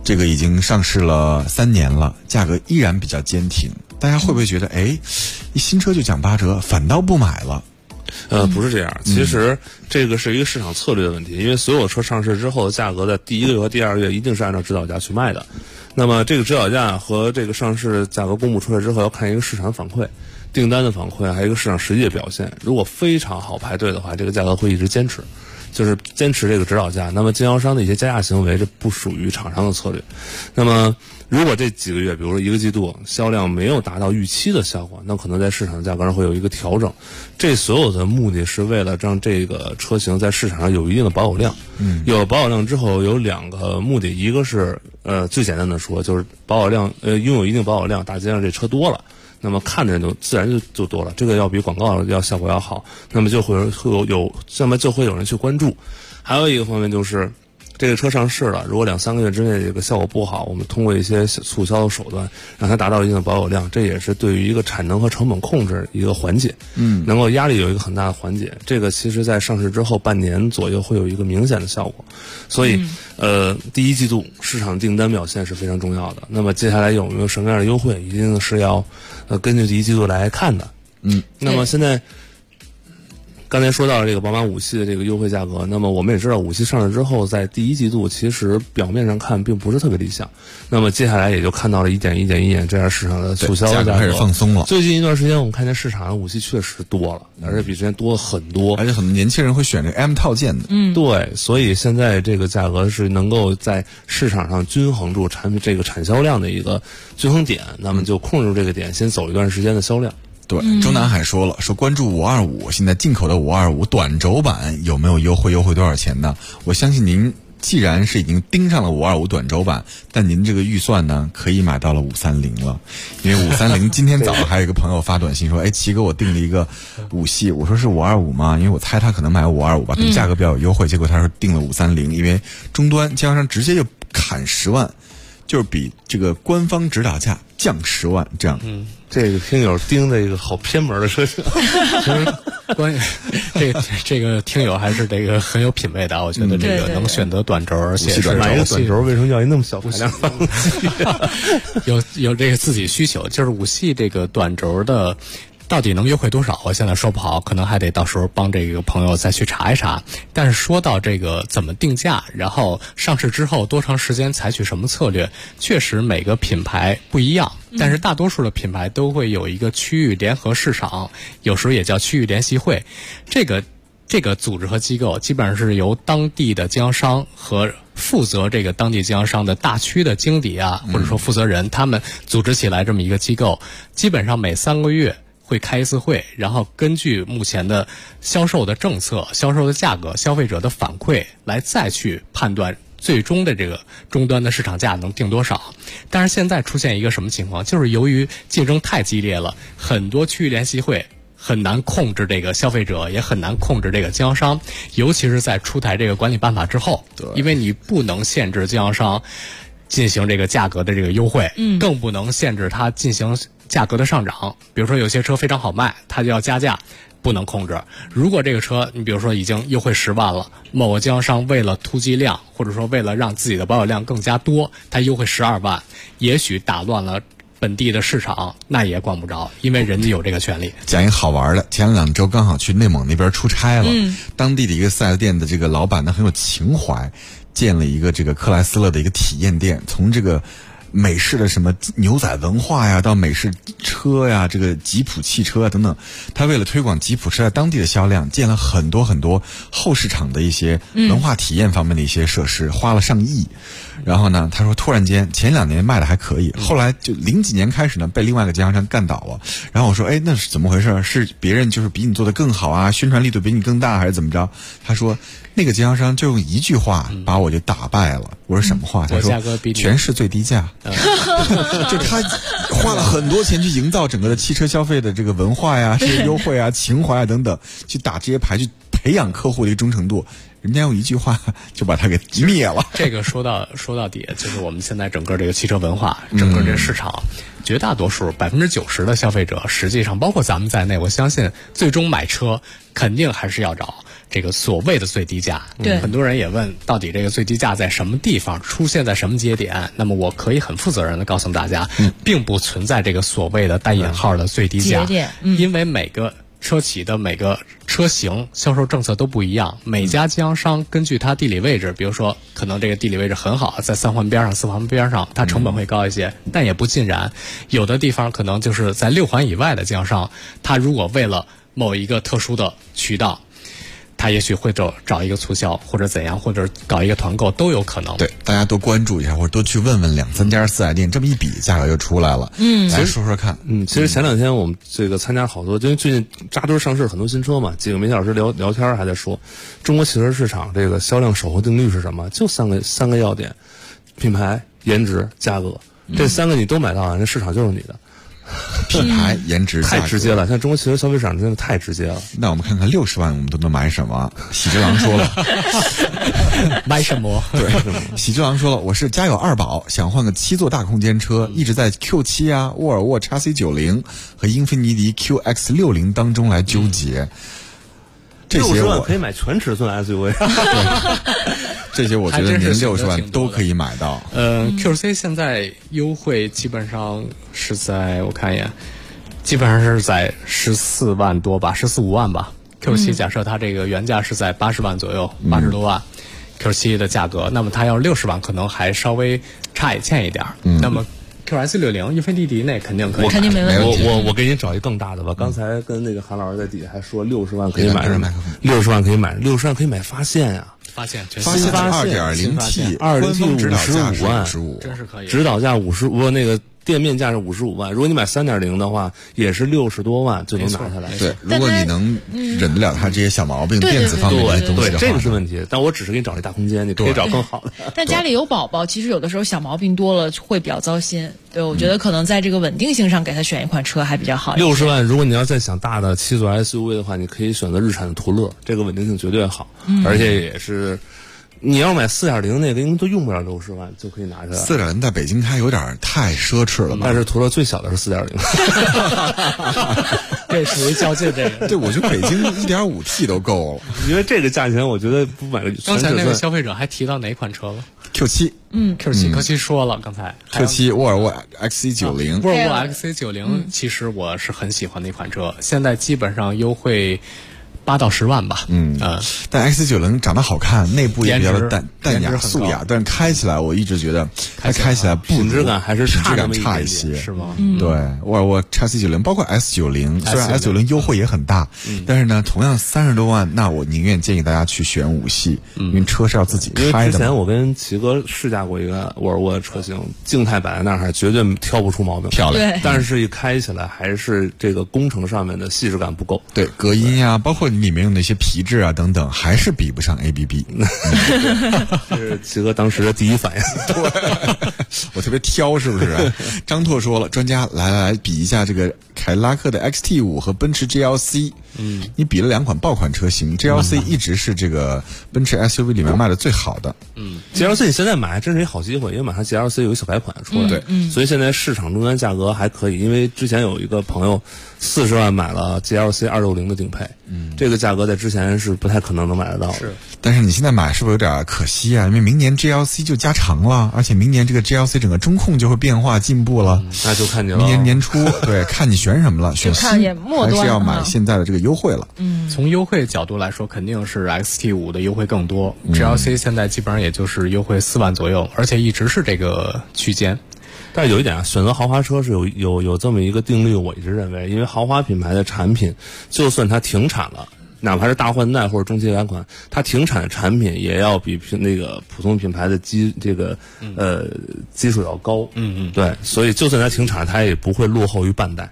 这个已经上市了3年了，价格依然比较坚挺，大家会不会觉得，一新车就讲8折，反倒不买了？ 不是这样，其实这个是一个市场策略的问题，因为所有车上市之后的价格在第1个月和第2个月一定是按照指导价去卖的。那么这个指导价和这个上市价格公布出来之后，要看一个市场反馈、订单的反馈，还有一个市场实际的表现。如果非常好排队的话，这个价格会一直坚持，就是坚持这个指导价。那么经销商的一些加价行为，这不属于厂商的策略。那么如果这几个月，比如说1个季度销量没有达到预期的效果，那可能在市场价格上会有一个调整。这所有的目的是为了让这个车型在市场上有一定的保有量。有了保有量之后，有2个目的，一个是最简单的说，就是保有量，拥有一定保有量，大街上这车多了，那么看的人就自然就多了，这个要比广告要效果要好，那么就会有人去关注。还有一个方面就是这个车上市了，如果2-3个月之内这个效果不好，我们通过一些促销的手段让它达到一定的保有量，这也是对于一个产能和成本控制一个缓解，能够压力有一个很大的缓解。这个其实在上市之后半年左右会有一个明显的效果。所以第1季度市场订单表现是非常重要的。那么接下来有没有什么样的优惠，一定是要根据第1季度来看的。那么现在刚才说到这个宝马5系的这个优惠价格，那么我们也知道5系上市之后，在第1季度其实表面上看并不是特别理想。那么接下来也就看到了一点这样市场的促销的价格开始放松了。 最近一段时间我们看见市场上5系确实多了，而且比之前多了很多， 而且很多年轻人会选这个 M 套件的。 对，所以现在这个价格是能够在市场上均衡住这个产销量的一个均衡点，那么就控制住这个点，先走一段时间的销量。 对，周南海说了，说关注525，现在进口的525短轴版有没有优惠？优惠多少钱呢？我相信您既然是已经盯上了525短轴版，但您这个预算呢，可以买到了530了。因为530今天早上还有一个朋友发短信说，齐哥，我订了一个5系，我说是525吗？因为我猜他可能买525吧，等价格比较有优惠，结果他说订了530，因为终端经销商直接就砍10万，就是比这个官方指导价降10万这样。 这个听友盯的一个好偏门的车型， 关于这个听友还是这个很有品位的，我觉得这个能选择短轴，而且是买一个短轴，为什么要那么小排量发动机？ 有这个自己需求，就是5系这个短轴的。到底能优惠多少？我现在说不好，可能还得到时候帮这个朋友再去查一查。但是说到这个怎么定价，然后上市之后多长时间采取什么策略，确实每个品牌不一样，但是大多数的品牌都会有一个区域联合市场，有时候也叫区域联席会。这个组织和机构基本上是由当地的经销商和负责这个当地经销商的大区的经理啊，或者说负责人，他们组织起来这么一个机构，基本上每3个月会开一次会，然后根据目前的销售的政策、销售的价格、消费者的反馈来再去判断最终的这个终端的市场价能定多少。但是现在出现一个什么情况，就是由于竞争太激烈了，很多区域联席会很难控制这个消费者，也很难控制这个经销商，尤其是在出台这个管理办法之后，因为你不能限制经销商进行这个价格的这个优惠，更不能限制它进行价格的上涨。比如说有些车非常好卖，它就要加价，不能控制。如果这个车你比如说已经优惠10万了，某个经销商为了突击量，或者说为了让自己的保有量更加多，它优惠12万，也许打乱了本地的市场，那也管不着，因为人家有这个权利。 讲一个好玩的，前2周刚好去内蒙那边出差了，当地的一个4S店的这个老板呢很有情怀，建了一个这个克莱斯勒的一个体验店，从这个美式的什么牛仔文化呀，到美式车呀，这个吉普汽车啊等等，他为了推广吉普车在当地的销量，建了很多很多后市场的一些文化体验方面的一些设施，花了上亿。然后呢，他说突然间前2年卖的还可以，后来就0几年开始呢被另外一个经销商干倒了。然后我说，那是怎么回事？是别人就是比你做的更好啊，宣传力度比你更大，还是怎么着？他说那个经销商就用一句话把我就打败了。我说什么话？他说全市最低价。就他花了很多钱去营造整个的汽车消费的这个文化呀、这些优惠啊、情怀啊等等，去打这些牌，去培养客户的一个忠诚度。人家用一句话就把它给灭了。 这个说到底，就是我们现在整个这个汽车文化，整个这个市场，绝大多数90%的消费者，实际上包括咱们在内，我相信最终买车肯定还是要找这个所谓的最低价。 对， 很多人也问，到底这个最低价在什么地方出现在什么节点？那么我可以很负责任的告诉大家，并不存在这个所谓的带引号的最低价， 节点， 因为每个车企的每个车型销售政策都不一样，每家经销商根据它地理位置，比如说可能这个地理位置很好，在三环边上、四环边上，它成本会高一些，但也不尽然。有的地方可能就是在6环以外的经销商，他如果为了某一个特殊的渠道，他也许会找一个促销或者怎样，或者搞一个团购都有可能。 对，大家多关注一下，或者多去问问2-3家4S店，这么一比，价格就出来了。来说说看。 其实前2天我们这个参加好多，因为最近扎堆上市很多新车嘛，几个媒体老师聊天还在说，中国汽车市场这个销量守候定律是什么？就三个要点：品牌、颜值、价格。这3个你都买到了，那市场就是你的。 品牌、颜值、 太直接了，像中国汽车消费市场真的太直接了。 那我们看看60万我们都能买什么？喜之郎说了， 买什么？ 对，喜之郎说了，我是家有2宝，想换个7座大空间车，一直在 Q7 啊、沃尔沃 XC90 和英菲尼迪 QX60 当中来纠结。这些 60万可以买全尺寸 SUV。 这些我觉得您60万都可以买到。 QC 现在优惠基本上是在，我看一眼，基本上是在14万多吧，14-15万吧。Q7 假设它这个原价是在80万左右，80多万。Q7 的价格，那么它要60万可能还稍微欠一点。那么QS60 英菲尼迪那肯定可以， 肯定没问题。 我给你找一更大的吧。刚才跟那个韩老师在底下还说60万可以买什么？60万可以买，60万可以买发现呀。 发现 2.0T 2.0T 55万， 真是可以。 指导价55，那个店面价是55万。如果你买3.0的话，也是60多万就能拿下来。 对，如果你能忍得了它这些小毛病，电子方面的东西的话， 这个是问题。但我只是给你找一大空间，你可以找更好的。 但家里有宝宝，其实有的时候小毛病多了会比较糟心。对，我觉得可能在这个稳定性上给他选一款车还比较好。 60万，如果你要再想大的7座 SUV 的话，你可以选择日产的途乐，这个稳定性绝对好，而且也是。你要买4.0那个，应该都用不了60万就可以拿下来。 4.0在北京开有点太奢侈了吧？ 但是途乐最小的是4.0， 这属于较劲这个。 对，我觉得北京1.5T 都够了， 因为这个价钱，我觉得不买个。 刚才那个消费者还提到哪款车了 ？Q7。 Q7 说了，刚才 Q7 沃尔沃 XC90， 沃尔沃 XC90 其实我是很喜欢那款车，现在基本上优惠8到10万吧。 但 XC90 长得好看，内部也比较淡雅素雅，但是开起来我一直觉得它开起来品质感还是差一些， 是吗？ 对，沃尔沃 XC90 包括 S90，虽然 S90 优惠也很大，但是呢，同样30多万，那我宁愿建议大家去选5系，因为车是要自己开的。 因为之前我跟齐哥试驾过一个沃尔沃的车型，静态摆在那儿还绝对挑不出毛病， 漂亮。 但是一开起来还是这个工程上面的细致感不够。 对，隔音呀，包括里面用那些皮质啊等等，还是比不上 ABB。 这是齐哥当时的第一反应。 对，我特别挑，是不是？张拓说了，专家来比一下这个凯迪拉克的 XT5 和奔驰 GLC。你比了2款爆款车型 ，GLC 一直是这个奔驰 SUV 里面卖的最好的。 GLC 你现在买真是一好机会，因为马上 GLC 有一小改款出来，所以现在市场终端价格还可以。因为之前有一个朋友40万买了 GLC 260的顶配，这个价格在之前是不太可能能买得到的。 是，但是你现在买是不是有点可惜啊？因为明年 GLC 就加长了，而且明年这个 GLC 整个中控就会变化进步了。 那就看你了。 明年年初，对，看你选什么了，选新还是要买现在的这个优惠了。 从优惠角度来说，肯定是 XT5 的优惠更多。GLC 现在基本上也就是优惠4万左右，而且一直是这个区间。 但是有一点啊，选择豪华车是有这么一个定律，我一直认为，因为豪华品牌的产品，就算它停产了，哪怕是大换代或者中期改款，它停产的产品也要比那个普通品牌的基数要高。对，所以就算它停产，它也不会落后于半代。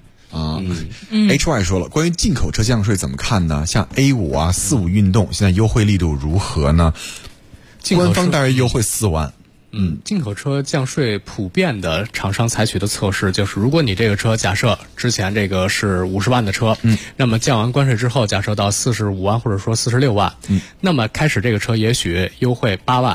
HY 说了，关于进口车降税怎么看呢？像 A5 啊、45运动现在优惠力度如何呢？官方大约优惠4万。 进口车降税普遍的厂商采取的测试就是，如果你这个车假设之前这个是50万的车，那么降完关税之后，假设到45万或者说46万，那么开始这个车也许优惠8万。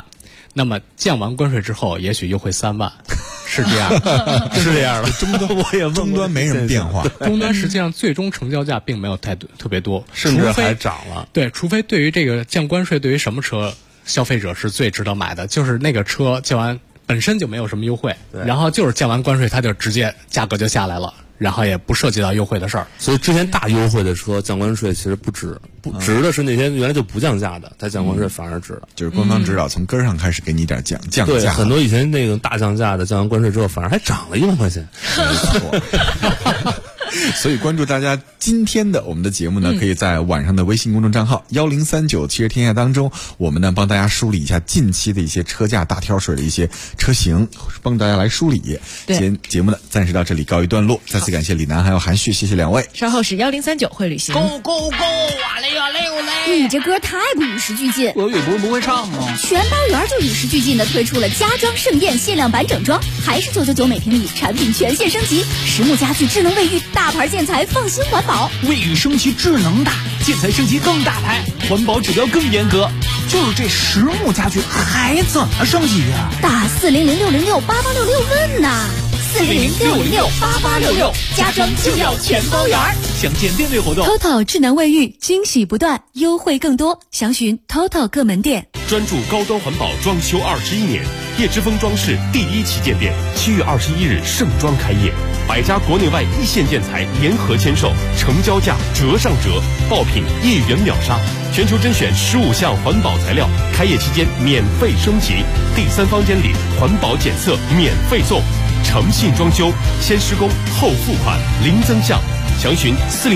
那么降完关税之后，也许优惠3万。是这样，是这样的。 终端没什么变化， 终端实际上最终成交价并没有特别多， 甚至还涨了。 对，除非对于这个降关税，对于什么车消费者是最值得买的，就是那个车降完本身就没有什么优惠，然后就是降完关税，它就直接价格就下来了。然后也不涉及到优惠的事儿， 所以之前大优惠的车降关税其实不值，不值的是那些原来就不降价的，它降关税反而值了。 就是官方指导从根儿上开始给你点降价。 对，很多以前那个大降价的降完关税之后，反而还涨了1万块钱。 没错。所以关注大家今天的我们的节目呢，可以在晚上的微信公众账号1039汽车天下当中，我们呢帮大家梳理一下近期的一些车价大挑水的一些车型，帮大家来梳理。节目呢暂时到这里告一段落，再次感谢李楠还有韩旭，谢谢两位。 稍后是1039会旅行。 Go go go！ 哇嘞哇嘞哇嘞！ 你这歌太不与时俱进。 俄语不会唱吗？ 全包圆就与时俱进的推出了家装盛宴限量版整装，还是999每平米，产品全线升级，实木家具、智能卫浴、大牌建材，放心环保。 卫浴升级智能大，建材升级更大牌，环保指标更严格。就是这实木家具还怎么升级呀？ 打400-606-8866问呐，400-606-8866，家装就要全包圆。 详见店内活动。 TOTO 智能卫浴，惊喜不断，优惠更多，详询 TOTO 各门店。 专注高端环保装修21年，叶之峰装饰第1旗舰店7月21日盛装开业，100家国内外一线建材联合签售，成交价折上折，爆品1元秒杀，全球甄选15项环保材料，开业期间免费升级，第3房间里环保检测免费送，诚信装修，先施工后付款，零增项，详询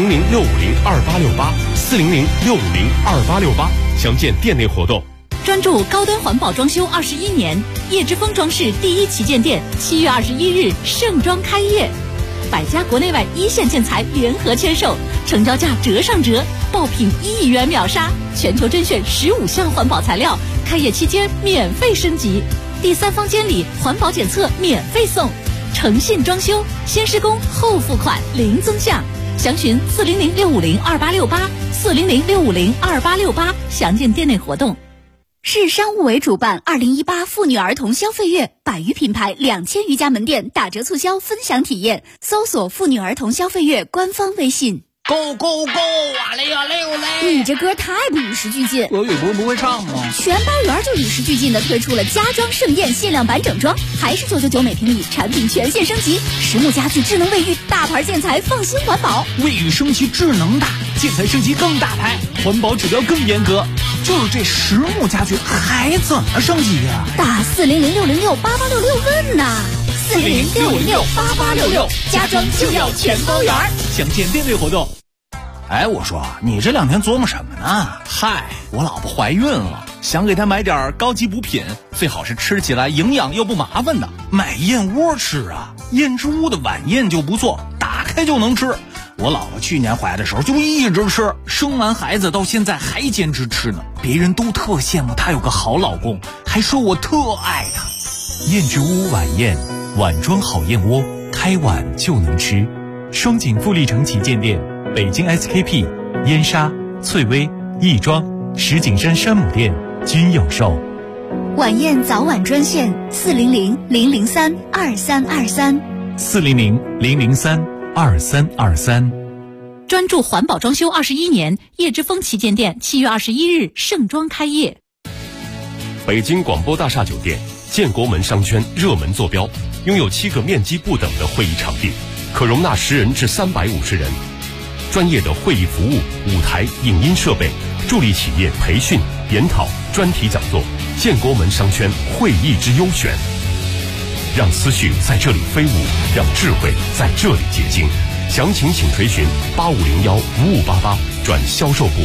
400-650-2868，400-650-2868，详见店内活动。 专注高端环保装修21年，叶之峰装饰第1旗舰店7月21日盛装开业，100家国内外一线建材联合签售，成交价折上折，爆品1元秒杀，全球甄选15项环保材料，开业期间免费升级，第3房间里环保检测免费送，诚信装修，先施工后付款，零增项，详询400-650-2868，400-650-2868，详见店内活动。 市商务委主办2018妇女儿童消费月，100余品牌2000余家门店打折促销分享体验，搜索妇女儿童消费月官方微信。 Go go go！ 哇嘞哇嘞哇嘞！ 你这歌太不与时俱进。 俄语不会唱吗？ 全包圆就与时俱进的推出了家装盛宴限量版整装，还是999每平米，产品全线升级，实木家具、智能卫浴、大牌建材，放心环保。 卫浴升级智能大，建材升级更大牌，环保指标更严格。就是这实木家具还怎么升级呀？ 打400-606-8866问呐，400-606-8866，家装就要全包圆。 详见店内活动。哎，我说你这2天琢磨什么呢？ 嗨，我老婆怀孕了，想给她买点高级补品，最好是吃起来营养又不麻烦的。 买燕窝吃啊，燕之屋的晚宴就不错，打开就能吃。我老婆去年怀的时候就一直吃，生完孩子到现在还坚持吃呢。别人都特羡慕她有个好老公，还说我特爱她。 燕之屋晚宴，碗装好燕窝，开碗就能吃。双井富力城旗舰店，北京 SKP、燕莎、翠微、亦庄、石景山山姆店均有售。 晚宴早晚专线 400-003-2323，400-003-2323。 专注环保装修21年，叶之峰旗舰店7月21日盛装开业。 北京广播大厦酒店建国门商圈热门坐标，拥有7个面积不等的会议场地，可容纳10人至350人。专业的会议服务、舞台、影音设备，助力企业培训、研讨、专题讲座。建国门商圈会议之优选，让思绪在这里飞舞，让智慧在这里结晶。详情请垂询8501-5588转销售部。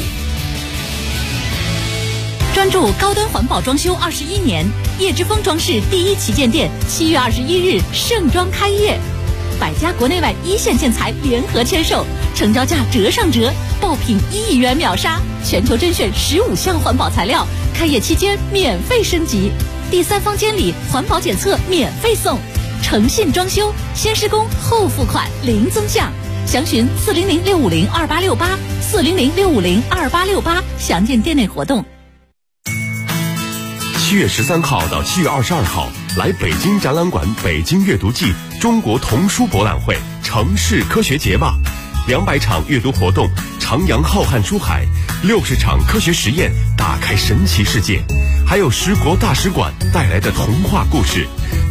专注高端环保装修21年，叶之峰装饰第1旗舰店7月21日盛装开业，100家国内外一线建材联合签售，成交价折上折，爆品1元秒杀，全球甄选15项环保材料，开业期间免费升级，第3房间里环保检测免费送，诚信装修，先施工后付款，零增项，详询400-650-2868，400-650-2868，详见店内活动。 7月13号到7月22号，来北京展览馆北京阅读季中国童书博览会城市科学节吧，200场阅读活动，徜徉浩瀚书海，60场科学实验，打开神奇世界，还有10国大使馆带来的童话故事。